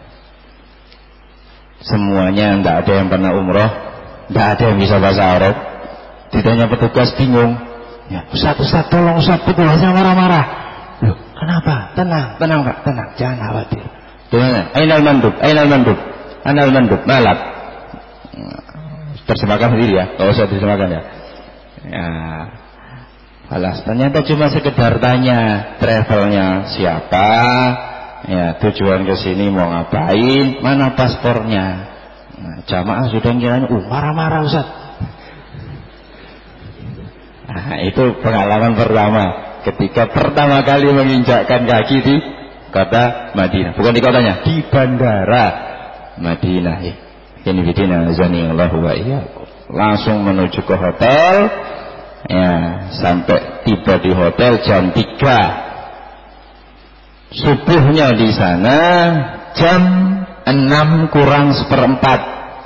Semuanya tidak ada yang pernah umroh, tidak ada yang bisa bahasa Arab. Ditanya petugas bingung, ya Ustaz tolong Ustaz, petugasnya marah-marah. Loh, kenapa? Tenang Pak, tenang, jangan khawatir. Gimana? Ainal mandub, malak. Terjemahkan sendiri ya, kalau usah terjemahkan ya. Ya, alas. Ternyata cuma sekedar tanya travelnya siapa, ya tujuan ke sini mau ngapain, mana paspornya. Nah, jamaah sudah kiranya, marah-marah Ustaz. Nah, itu pengalaman pertama ketika pertama kali menginjakkan kaki di kota Madinah, bukan di kotanya, di bandara Madinah. Ini bidina azanillahu wa iyyakum. Langsung menuju ke hotel, ya sampai tiba di hotel jam 3. Subuhnya di sana jam 6 kurang seperempat.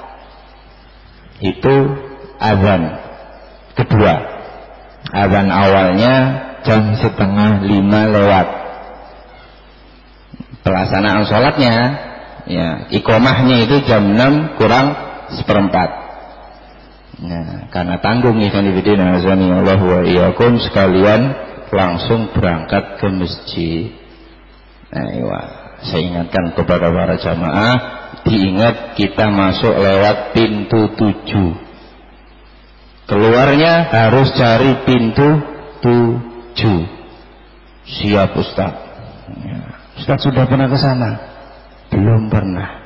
Itu azan kedua. Azan awalnya jam 4:30 lewat. Pelaksanaan sholatnya, ya, iqomahnya itu jam 6 kurang seperempat. Nah, karena tanggung ikhwan fillah azanillahu wa iyyakum sekalian langsung berangkat ke masjid. Nah, saya ingatkan kepada para jamaah, diingat kita masuk lewat pintu 7. Keluarnya harus cari pintu 7. Siap Ustaz. Ya. Ustaz sudah pernah ke sana? Belum pernah.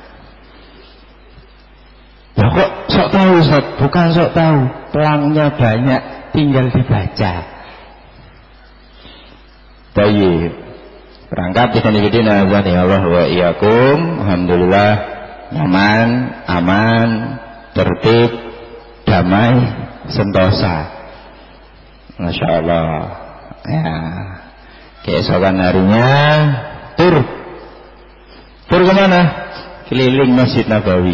Ya kok sok tahu Ustaz? Bukan sok tahu, pelangnya banyak, tinggal dibaca. Baik. Berangkat di sana Allah wa iyyakum. Alhamdulillah nyaman, aman, tertib, damai, sentosa. Masya Allah. Ya. Keesokan harinya tur kemana? Keliling Masjid Nabawi.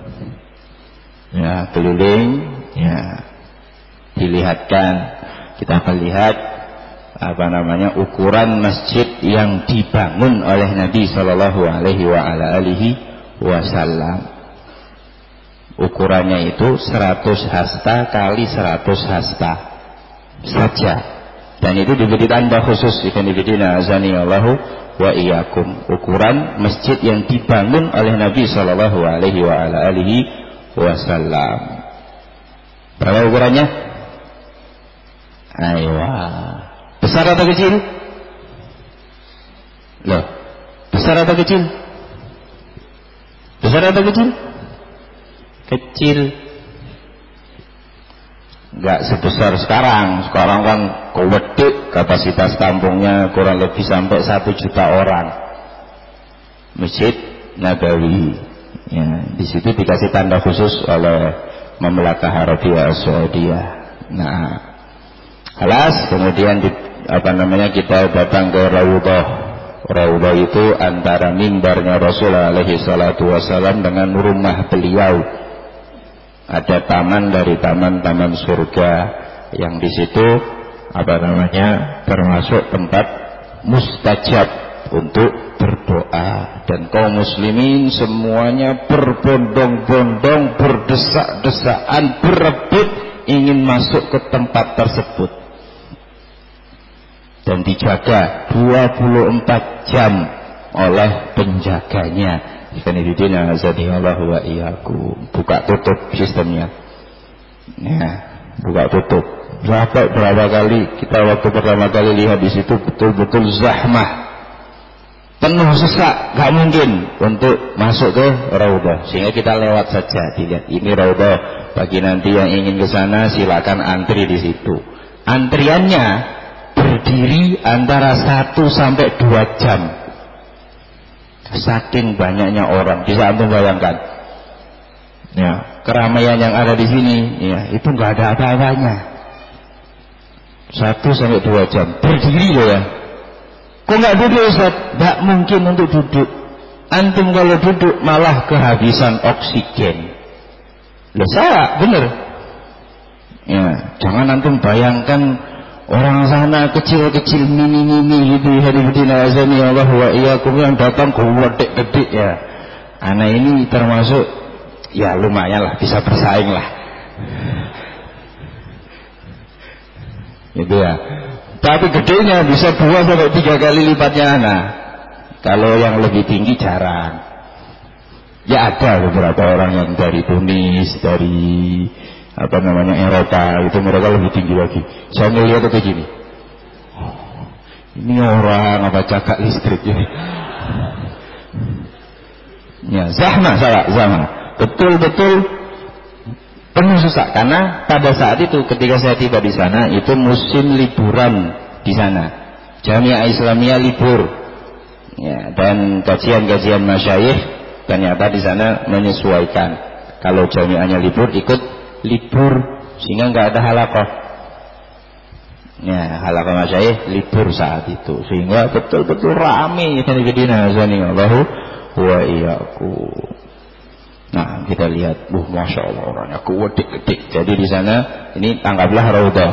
Ya, keliling, ya, dilihatkan. Kita melihat ukuran masjid yang dibangun oleh Nabi Sallallahu Alaihi Wasallam. Ukurannya itu 100 hasta kali 100 hasta saja, dan itu diberi tanda khusus ikan dibidina azanillahu wa iyyakum, ukuran masjid yang dibangun oleh Nabi Sallallahu Alaihi Wasallam. Berapa ukurannya? Ayo, besar atau kecil? Loh, besar atau kecil? Besar atau kecil? Kecil. Enggak sebesar sekarang. Sekarang kan kewedek, kapasitas tampungnya kurang lebih sampai 1 juta orang. Masjid Nabawi. Ya, di situ dikasih tanda khusus oleh Mamlakah Arabia Saudiyah. Nah, alas kemudian kita datang ke Raudhah. Raudhah itu antara mimbarnya Rasulullah alaihi salatu wasallam dengan rumah beliau. Ada taman dari taman-taman surga yang di situ termasuk tempat mustajab untuk berdoa, dan kaum muslimin semuanya berbondong-bondong, berdesak-desakan, berebut ingin masuk ke tempat tersebut, dan dijaga 24 jam oleh penjaganya. Ikhwanifidina azanillahu wa iyyakum. Buka tutup sistemnya, ya, buka tutup. Berapa kali kita waktu pertama kali lihat di situ betul-betul zahmah, penuh sesak, gak mungkin untuk masuk ke Raudhah, sehingga kita lewat saja. Dilihat ini Raudhah, bagi nanti yang ingin ke sana silakan antri di situ. Antriannya berdiri antara 1 sampai 2 jam. Saking banyaknya orang, bisa antum bayangkan. Ya, keramaian yang ada di sini, ya, itu nggak ada apa-apanya. 1 sampai 2 jam berdiri loh ya. Kok nggak duduk Ustaz? Nggak mungkin untuk duduk. Antum kalau duduk malah kehabisan oksigen. Loh salah, bener. Ya, jangan antum bayangkan orang sana kecil-kecil mini-mini gitu hadidina azani Allah wa iyyakum yang datang gede-gede ya. Anak ini termasuk ya lumayan lah, bisa bersaing lah. Gitu ya. Tapi gedenya bisa 2 sampai 3 kali lipatnya anak. Kalau yang lebih tinggi jarang. Ya ada beberapa orang yang dari Tunis, dari Eropa, itu mereka lebih tinggi lagi. Saya melihat itu gini. Ini orang apa cakak listrik ini. Ya, zahma. Betul-betul penuh sesak karena pada saat itu ketika saya tiba di sana itu musim liburan di sana. Jamiah Islamiyah libur. Ya, dan kajian-kajian masyayikh ternyata di sana menyesuaikan. Kalau jamiahnya libur ikut libur sehingga nggak ada halaqah. Ya, halaqah masyayikh libur saat itu sehingga betul-betul ramai hadidina azani Allahu wa iyyakum. Nah, kita lihat, masya Allah orangnya kuwedik-wedik. Jadi di sana ini tanggaplah raudhah.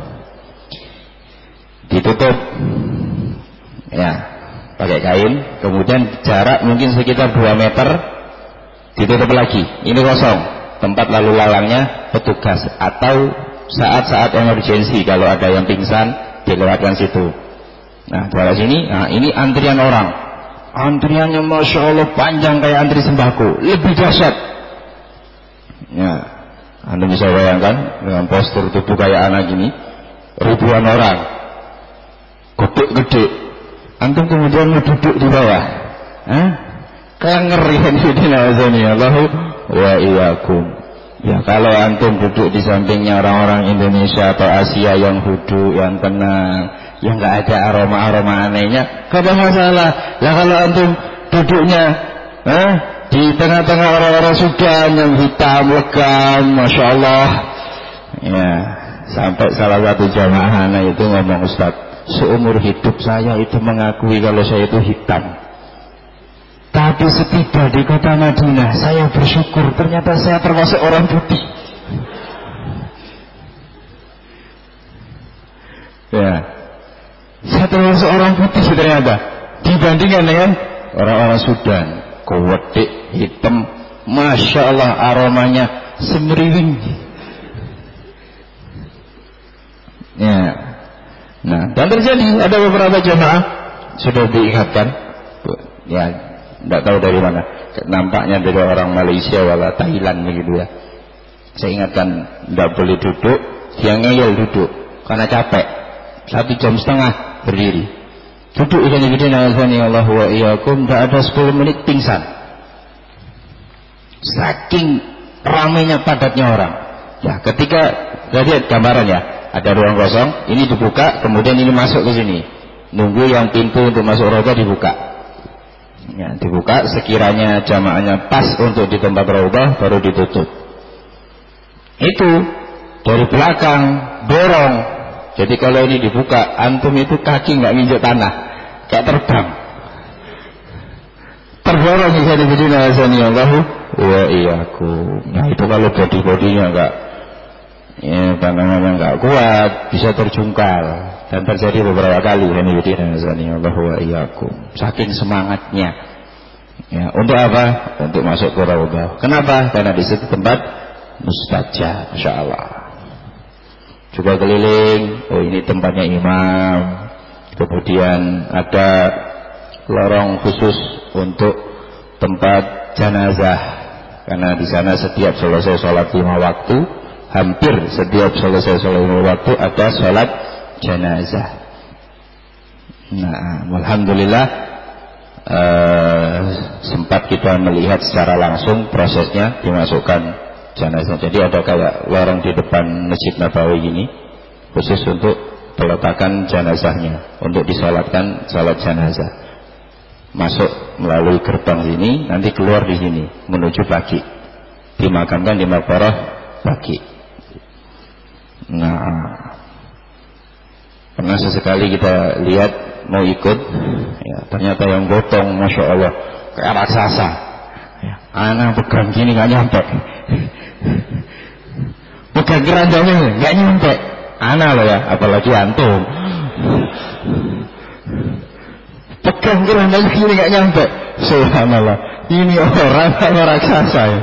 Ditutup. Ya, pakai kain, kemudian jarak mungkin sekitar 2 meter ditutup lagi. Ini kosong. Tempat lalu lalangnya petugas atau saat-saat emergensi kalau ada yang pingsan dilewatkan situ. Nah, dari sini, nah ini antrian orang. Antriannya masya Allah panjang kayak antri sembako, lebih dahsyat. Ya, Anda bisa bayangkan dengan postur tubuh kayak anak gini, ribuan orang, gede-gede. Antum kemudian mau duduk di bawah, kayak ngeri Allahu wa iyyakum. Ya kalau antum duduk di sampingnya orang-orang Indonesia atau Asia yang duduk, yang tenang, yang nggak ada aroma-aroma anehnya, gak ada masalah. Lah kalau antum duduknya di tengah-tengah orang-orang Sudan yang hitam legam, masya Allah. Ya, sampai salah satu jamaah anak itu ngomong, Ustaz, seumur hidup saya itu mengakui kalau saya itu hitam. Tapi setiba di kota Madinah, saya bersyukur ternyata saya termasuk orang putih. Ya, saya termasuk orang putih ternyata dibandingkan dengan orang-orang Sudan, kuwedik, hitam, masya Allah aromanya semeriwing. Ya, nah dan terjadi ada beberapa jamaah sudah diingatkan, ya tidak tahu dari mana, nampaknya dari orang Malaysia wala Thailand begitu ya. Saya ingatkan tidak boleh duduk, dia ngeyel duduk karena capek. 1,5 jam berdiri. Duduk ikan-ikan Allah wa iyyakum, tidak ada 10 menit pingsan. Saking ramainya padatnya orang. Ya, ketika lihat gambaran ya, ada ruang kosong, ini dibuka, kemudian ini masuk ke sini. Nunggu yang pintu untuk masuk raudhah dibuka. Ya, dibuka sekiranya jamaahnya pas untuk di tempat raudhah baru ditutup. Itu dari belakang dorong. Jadi kalau ini dibuka, antum itu kaki nggak nginjek tanah, kayak terbang. Terdorong bisa dibina asani Allahu wa iyyakum. Nah itu kalau body-bodinya nggak, ya tangannya nggak kuat, bisa terjungkal. Dan terjadi beberapa kali ini bidina asani Allahu wa iyyakum. Saking semangatnya. Ya, untuk apa? Untuk masuk ke raudhah. Kenapa? Karena di situ tempat mustajab, insyaallah. Juga keliling, oh ini tempatnya imam. Kemudian ada lorong khusus untuk tempat jenazah. Karena di sana setiap selesai sholat 5 waktu, hampir setiap selesai sholat 5 waktu ada sholat jenazah. Nah, alhamdulillah sempat kita melihat secara langsung prosesnya dimasukkan jenazah. Jadi ada kayak lorong di depan Masjid Nabawi ini khusus untuk peletakan jenazahnya, untuk disolatkan salat jenazah. Masuk melalui gerbang sini, nanti keluar di sini menuju Baqi, dimakamkan di maqbarah Baqi. Nah, pernah sesekali kita lihat mau ikut, ya ternyata yang gotong, masya Allah, kayak raksasa. Ya, anak pegang gini nggak nyampe. Pegang keranjangnya nggak nyampe. Anak loh ya, apalagi antum. Pegang keranjangnya gini nggak nyampe. Subhanallah. Ini orang raksasa ya.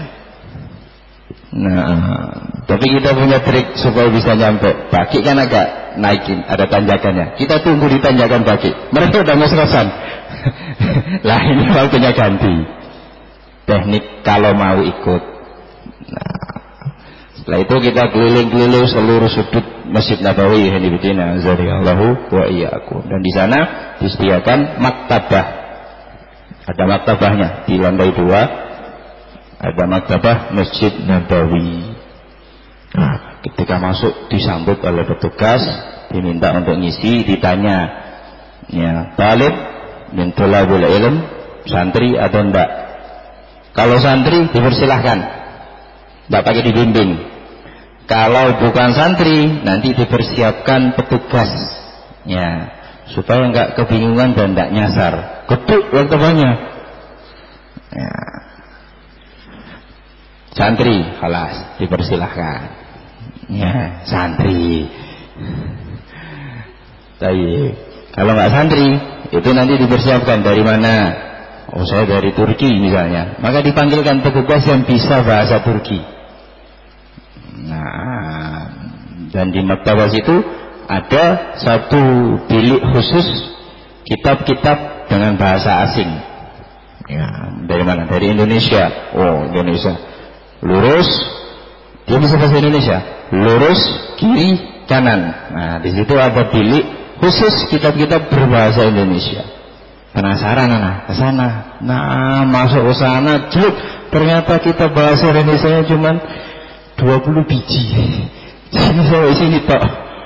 Nah, tapi kita punya trik supaya bisa nyampe. Baki kan agak naikin, ada tanjakannya. Kita tunggu di tanjakan baki. Mereka udah ngos-ngosan. Lah ini waktunya ganti. Teknik kalau mau ikut. Nah, setelah itu kita keliling-keliling seluruh sudut Masjid Nabawi Hanifidina Azhariyallahu wa iyyakum. Dan di sana disediakan maktabah. Ada maktabahnya di lantai 2. Ada maktabah Masjid Nabawi. Nah, ketika masuk disambut oleh petugas, diminta untuk ngisi, ditanya, ya, talib min thulabul ilm, santri atau enggak? Kalau santri dipersilahkan, enggak pakai dibimbing. Kalau bukan santri, nanti dipersiapkan petugas, ya, supaya enggak kebingungan dan enggak nyasar. Ketuk waktunya. Ya. Santri, halas, dipersilahkan. Ya, santri. Tapi kalau nggak santri, itu nanti dipersiapkan dari mana? Oh, saya dari Turki misalnya. Maka dipanggilkan petugas yang bisa bahasa Turki. Nah, dan di maktabah itu ada satu bilik khusus kitab-kitab dengan bahasa asing. Ya, dari mana? Dari Indonesia. Oh, Indonesia. Lurus, dia bisa bahasa Indonesia. Lurus, kiri, kanan. Nah, di situ ada bilik khusus kitab-kitab berbahasa Indonesia. Penasaran anak ke sana. Nah, masuk ke sana, jelek. Ternyata kita bahasa Indonesia cuma 20 biji. Sini sampai sini tok.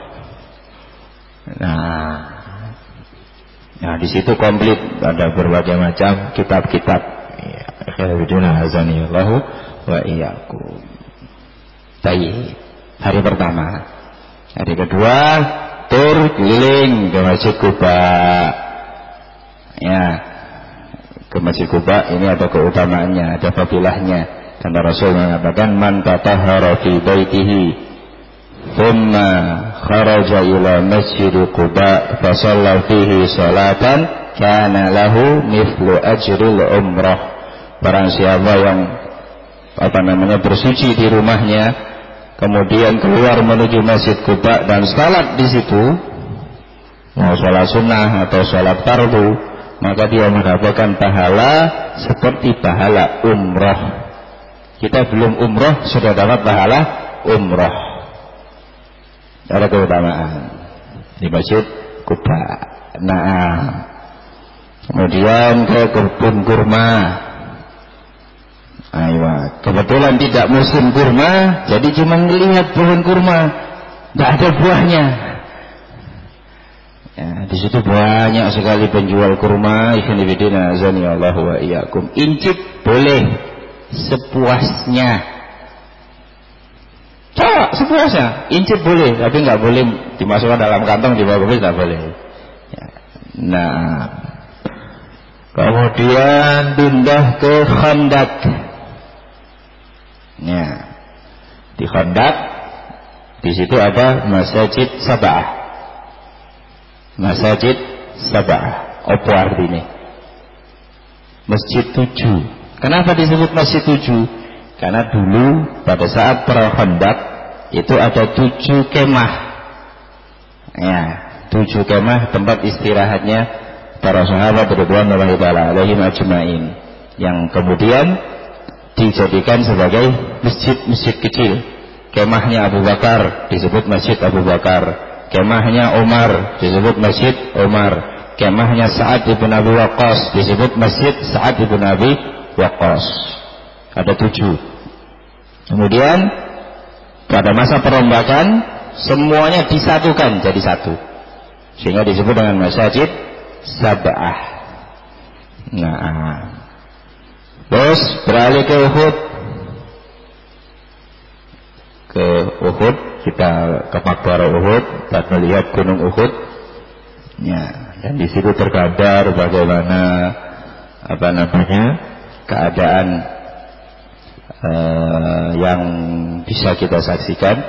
Nah, di situ komplit ada berbagai macam kitab-kitab. Ya, khairuddin azanillahu wa iyyakum. Baik. Hari pertama. Hari kedua, tur keliling ke Masjid Quba. Ya, ke Masjid Quba ini ada keutamaannya, ada fadilahnya. Karena Rasul mengatakan, man tatahhara fi baitihi thumma kharaja ila Masjid Quba fa shalla fihi salatan kana lahu mithlu ajril umrah. Barang siapa yang bersuci di rumahnya, kemudian keluar menuju Masjid Quba dan salat di situ, mau salat sunnah atau salat fardu, maka dia mendapatkan pahala seperti pahala umrah. Kita belum umrah sudah dapat pahala umrah. Ada keutamaan di Masjid Quba. Nah, kemudian ke kebun kurma. Ayo, kebetulan tidak musim kurma, jadi cuma melihat pohon kurma, tidak ada buahnya. Ya, di situ banyak sekali penjual kurma. Ikhwanifidina azanillahu wa iyyakum. Incip boleh sepuasnya. Coba sepuasnya, incip boleh, tapi nggak boleh dimasukkan dalam kantong, dibawa ke tidak boleh. Ya. Nah, kemudian pindah ke Khandak. Ya, di Khandak, di situ ada Masjid Sab'ah. Masjid Sab'ah, apa artinya? Masjid 7. Kenapa disebut Masjid 7? Karena dulu pada saat perang Khandak itu ada 7 kemah. Ya, 7 kemah tempat istirahatnya para sahabat radhiyallahu taala alaihim ajmain, yang kemudian dijadikan sebagai masjid-masjid kecil. Kemahnya Abu Bakar disebut Masjid Abu Bakar, kemahnya Umar disebut Masjid Umar, kemahnya Sa'ad ibn Abi Waqqas disebut Masjid Sa'ad ibn Abi Waqqas. Ada 7. Kemudian pada masa perombakan semuanya disatukan jadi satu, sehingga disebut dengan Masjid Sab'ah. Nah, terus beralih ke Uhud. Ke Uhud, kita ke Maqbarah Uhud dan melihat gunung Uhud. Ya, dan di situ tergambar bagaimana keadaan yang bisa kita saksikan,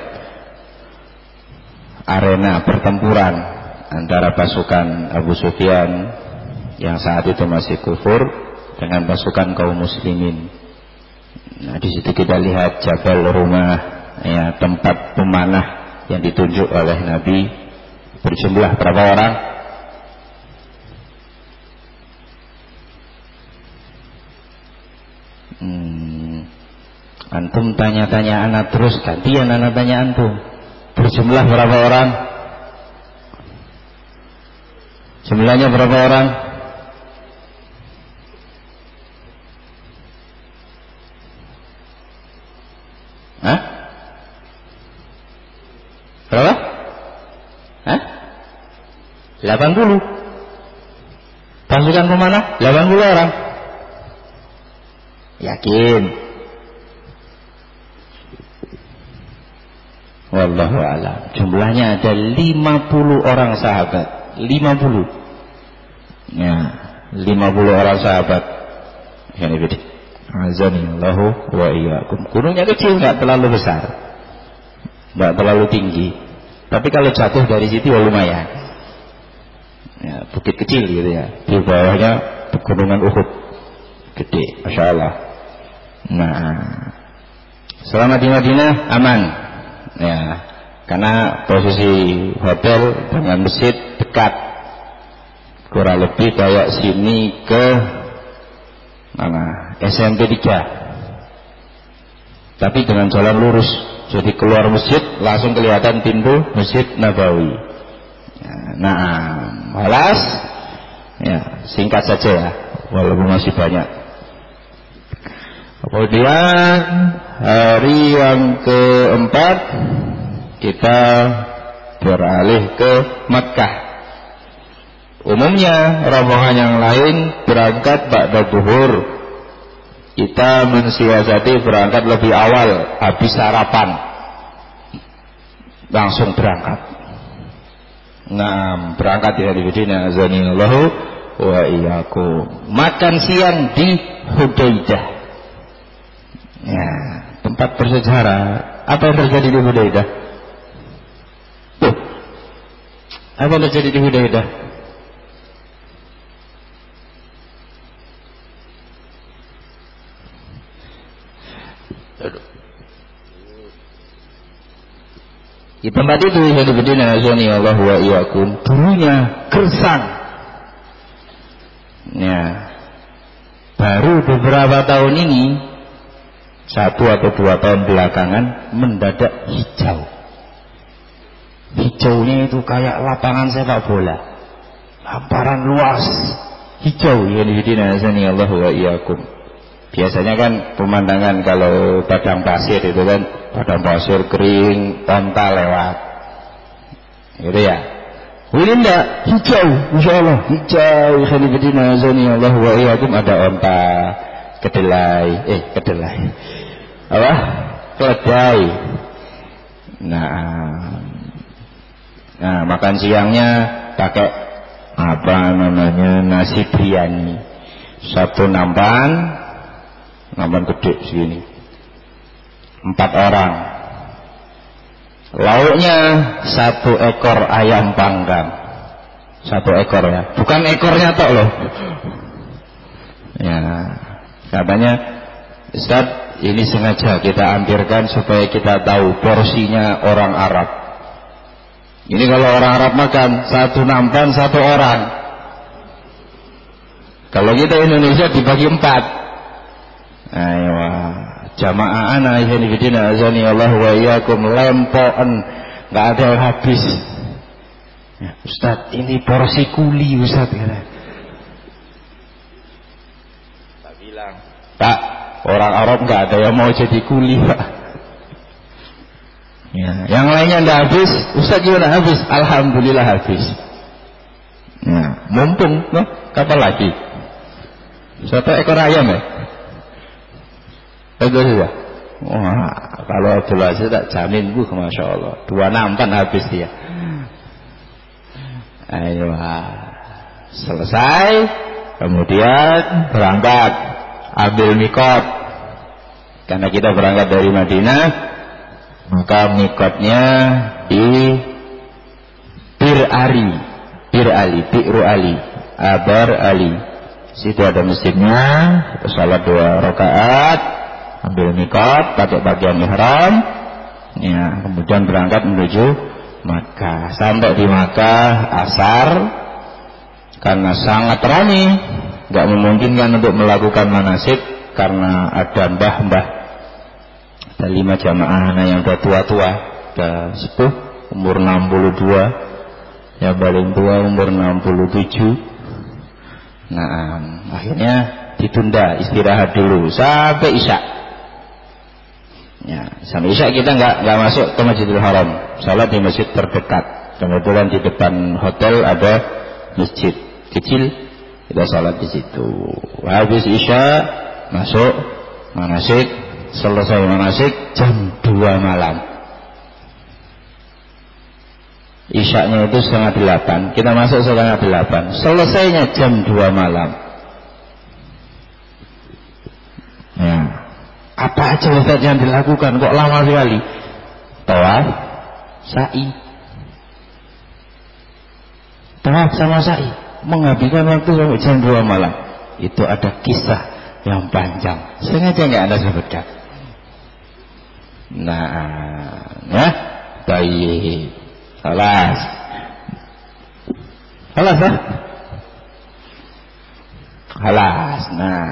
arena pertempuran antara pasukan Abu Sufyan yang saat itu masih kufur dengan pasukan kaum muslimin. Nah, di situ kita lihat Jabal Rumah, ya, tempat pemanah yang ditunjuk oleh Nabi, berjumlah berapa orang? Antum tanya-tanya anak terus, gantian anak tanya antum. Berjumlah berapa orang? Jumlahnya berapa orang? Hah? Berapa? Hah? 80. Pasukan pemanah 80 orang. Yakin? Wallahu a'lam. Jumlahnya ada 50 orang sahabat. 50. Ya, 50 orang sahabat. Ini beda. Azanillahu wa iyyakum. Gunungnya kecil, enggak terlalu besar. Enggak terlalu tinggi. Tapi kalau jatuh dari situ ya lumayan. Ya, bukit kecil gitu ya. Di bawahnya pegunungan Uhud. Gede, Masya Allah. Nah, selama di Madinah aman. Ya, karena posisi hotel dengan masjid dekat, kurang lebih kayak sini ke mana SMP 3, tapi dengan jalan lurus. Jadi keluar masjid langsung kelihatan pintu Masjid Nabawi. Nah, malas. Ya, singkat saja ya, walaupun masih banyak. Kemudian hari yang keempat kita beralih ke Makkah. Umumnya rombongan yang lain berangkat ba'da zuhur. Kita mensiasati berangkat lebih awal, habis sarapan langsung berangkat. Nah, berangkat dari Madinah, azanillahu wa iyyakum. Makan siang di Hudaidah. Ya, tempat bersejarah. Apa yang terjadi di Hudaidah? Apa yang terjadi di Hudaidah? Di tempat itu yang diberdiri nazani Allah wa iyyakum, dulunya gersang. Ya, baru beberapa tahun ini, 1 atau 2 tahun belakangan, mendadak hijau. Hijaunya itu kayak lapangan sepak bola, hamparan luas, hijau. Yang diberdiri nazani Allah wa iyyakum. Biasanya kan pemandangan kalau padang pasir itu kan, padang pasir kering, onta lewat, gitu ya. Ini enggak, hijau, Masya Allah, hijau. Khalifidina azani Allah wa iyyakum, ada onta, kedelai, apa? Keledai. Nah, makan siangnya pakai apa namanya, nasi biryani. 1 nampan gede segini, 4 orang. Lauknya 1 ekor ayam panggang. 1 ekor ya, bukan ekornya tok loh. Ya, katanya Ustaz, ini sengaja kita hampirkan supaya kita tahu porsinya orang Arab. Ini kalau orang Arab makan 1 nampan 1 orang. Kalau kita Indonesia dibagi 4. Ayo, jamaah anak ini bidina azani Allah wa iyyakum, lempoan, nggak ada yang habis. Ya, Ustaz, ini porsi kuli Ustaz. Tak bilang, Pak, orang Arab nggak ada yang mau jadi kuli, Pak. Ya, yang lainnya nggak habis, Ustaz gimana habis? Alhamdulillah habis. Ya, mumpung, no? Kapan lagi? 1 ekor ayam ya? Itu saja. Wah, kalau Abdul Aziz tak jamin, Masya Allah, 2 nampan habis dia. Ayo, selesai. Kemudian berangkat, ambil mikot. Karena kita berangkat dari Madinah, maka mikotnya di Bir Ali, Abar Ali. Situ ada masjidnya, salat 2 rakaat, ambil mikot, pakai pakaian ihram, ya, kemudian berangkat menuju Makkah. Sampai di Makkah asar, karena sangat ramai, nggak memungkinkan untuk melakukan manasik karena ada mbah-mbah, ada 5 jamaah yang udah tua-tua, udah sepuh, umur 62. Yang paling tua umur 67. Nah, akhirnya ditunda, istirahat dulu sampai Isya. Ya, sampai Isya kita nggak masuk ke Masjidil Haram, salat di masjid terdekat. Kebetulan di depan hotel ada masjid kecil, kita salat di situ. Habis Isya masuk manasik, selesai manasik jam 2 malam. Isyaknya itu 7:30, kita masuk 7:30, selesainya jam 2 malam. Ya. Apa aja Ustaz yang dilakukan kok lama sekali? Tawaf, sa'i. Tawaf sama sa'i menghabiskan waktu sampai jam 2 malam. Itu ada kisah yang panjang, sengaja nggak ada sebutkan. Nah, baik. Halas lah. Halas. Nah,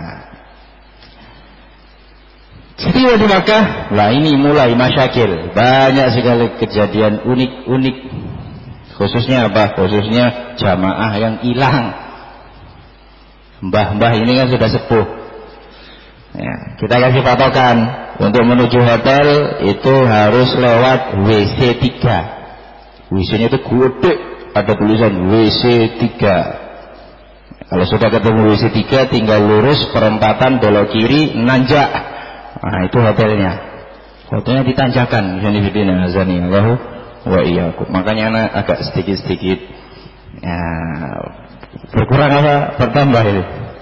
jadi di Makkah, lah ini mulai masyakil, banyak sekali kejadian unik-unik. Khususnya apa? Khususnya jamaah yang hilang. Mbah-mbah ini kan sudah sepuh. Ya, kita kasih patokan untuk menuju hotel itu harus lewat WC 3. WC-nya itu gede, ada tulisan WC 3. Kalau sudah ketemu WC 3, tinggal lurus perempatan belok kiri, nanjak. Nah, itu hotelnya. Hotelnya ditanjakan. Allahu wa iyyakum. Makanya anak agak sedikit-sedikit ya, berkurang apa bertambah ini.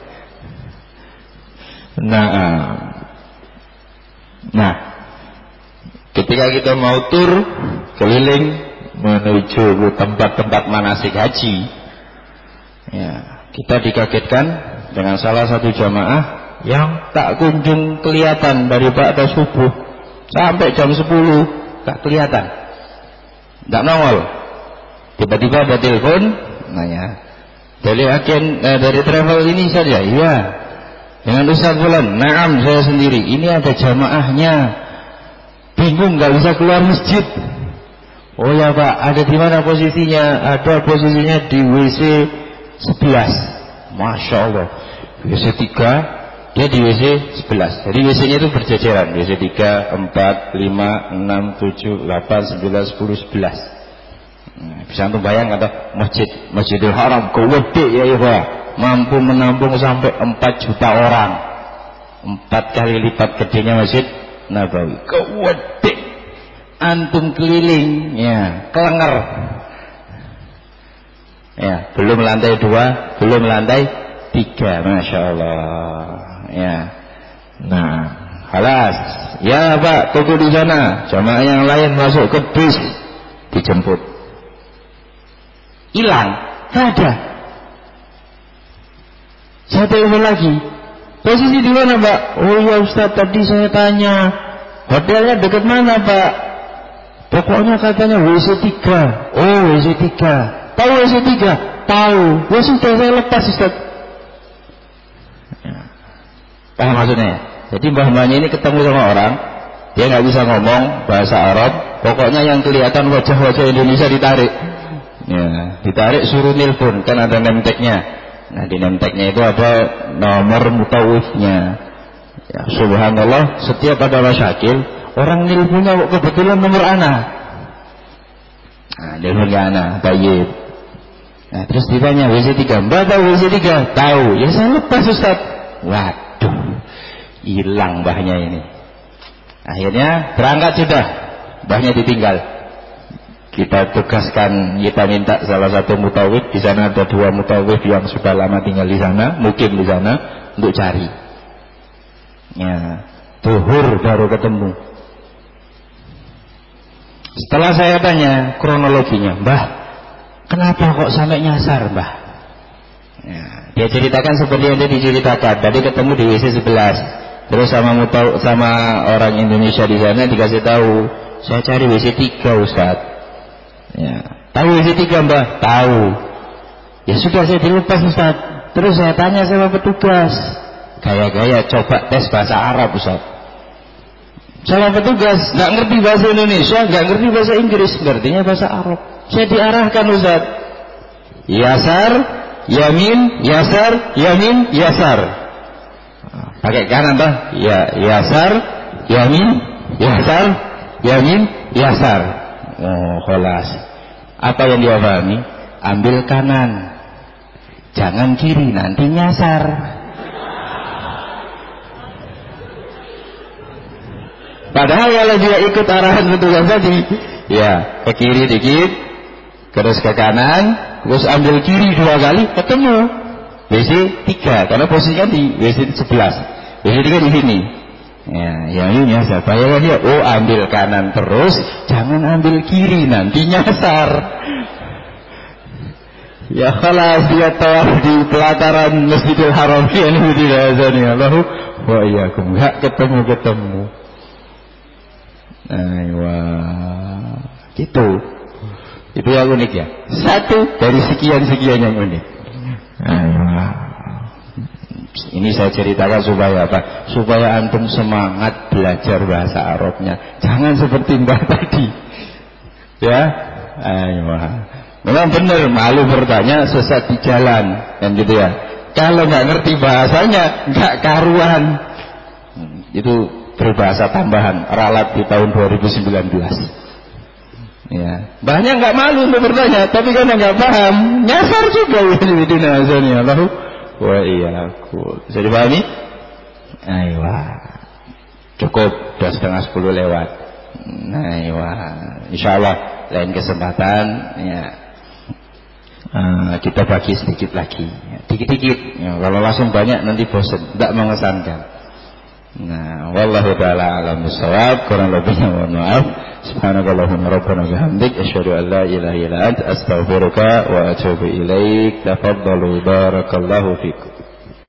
Nah, ketika kita mau tur keliling menuju tempat-tempat manasik haji, ya, kita dikagetkan dengan salah satu jamaah yang tak kunjung kelihatan dari ba'da subuh sampai jam 10 tak kelihatan, tak nongol. Tiba-tiba ada telepon, nanya, dari agen dari travel ini saja, iya, dengan Ustaz Fulan. Naam, saya sendiri. Ini ada jamaahnya, bingung nggak bisa keluar masjid. Oh ya Pak, ada di mana posisinya? Ada posisinya di WC 11. Masya Allah. WC 3, dia di WC 11. Jadi WC-nya itu berjajaran. WC 3, 4, 5, 6, 7, 8, 9, 10, 11. Bisa antum bayang kata Masjidil Haram gede ya Pak, mampu menampung sampai 4 juta orang. 4 kali lipat gedenya Masjid Nabawi. Gede. Antum keliling, ya, kelenger. Ya, belum lantai 2, belum lantai 3, Masya Allah. Ya, nah, halas. Ya Pak, tunggu di sana. Jamaah yang lain masuk ke bis, dijemput. Hilang, tak ada. Saya telepon lagi. Posisi di mana Pak? Oh ya Ustaz, tadi saya tanya. Hotelnya dekat mana Pak? Pokoknya katanya WC 3. Oh WC 3. Tahu WC 3? Tahu. Ya sudah, saya lepas Ustaz. Ya. Paham maksudnya? Jadi mbah-mbahnya ini ketemu sama orang, dia nggak bisa ngomong bahasa Arab. Pokoknya yang kelihatan wajah-wajah Indonesia ditarik. Ya, ditarik suruh nelpon, kan ada nemteknya. Nah di nemteknya itu ada nomor mutawifnya. Ya, subhanallah, setiap ada masyakil orang nelponnya kebetulan nomor anak. Nah, nelpon ke anak, baik. Nah, terus ditanya WC 3, Mbak tahu WC 3? Tahu. Ya saya lepas Ustaz. Waduh, hilang mbahnya ini. Akhirnya berangkat sudah, mbahnya ditinggal. kita tugaskan, kita minta salah satu mutawif, di sana ada 2 mutawif yang sudah lama tinggal di sana, mukim di sana, untuk cari. Ya, zuhur baru ketemu. Setelah saya tanya kronologinya, Mbah, kenapa kok sampai nyasar, Mbah? Ya, dia ceritakan seperti yang tadi diceritakan. Tadi ketemu di WC 11. Terus sama orang Indonesia di sana dikasih tahu, saya cari WC 3, Ustaz. Ya, tahu WC 3, Mbah? Tahu. Ya sudah, saya dilepas, Ustaz. Terus saya tanya sama petugas, gaya-gaya coba tes bahasa Arab, Ustaz. Sama petugas, nggak ngerti bahasa Indonesia, nggak ngerti bahasa Inggris, ngertinya bahasa Arab. Saya diarahkan, Ustaz. Yasar, yamin, yasar, yamin, yasar. Pakai kanan toh? Ya, yasar, yamin, yasar, yamin, yasar. Oh, kholas. Apa yang dia pahami? Ambil kanan, jangan kiri, nanti nyasar. Padahal kalau dia ikut arahan petugas tadi, ya ke kiri dikit, terus ke kanan, terus ambil kiri 2 kali, ketemu WC 3, karena posisinya di WC 11, WC 3 di sini. Ya ini nyasar. Bayangkan dia, oh ambil kanan terus, jangan ambil kiri, nanti nyasar. Ya khalas, dia tawaf di pelataran Masjidil Haram ini tidak azan ya Allah. Wah iya, enggak ketemu. Wah, gitu. Itu yang unik ya. Satu dari sekian-sekian yang unik. Ini saya ceritakan supaya apa? Supaya antum semangat belajar bahasa Arabnya. Jangan seperti Mbah tadi. Ya. Memang benar, malu bertanya, sesat di jalan, kan gitu ya. Kalau nggak ngerti bahasanya, nggak karuan. Itu berbahasa tambahan, ralat di tahun 2019. Ya, banyak nggak malu untuk bertanya, tapi karena nggak paham, nyasar juga. Allahu wa iyyakum. Bisa dipahami? Aiywa. Cukup, sudah 9:30 lewat. Aiywa. Insyaallah lain kesempatan ya. Kita bagi sedikit lagi, dikit-dikit. Ya, kalau langsung banyak nanti bosan, tidak mengesankan. Nah, wallahu ta'ala a'lam bissawab. Kurang lebihnya mohon maaf. Subhanakallahumma rabbana bihamdik asyhadu an la ilaha illa anta astaghfiruka wa atubu ilaik. Tafaddalu barakallahu fikum.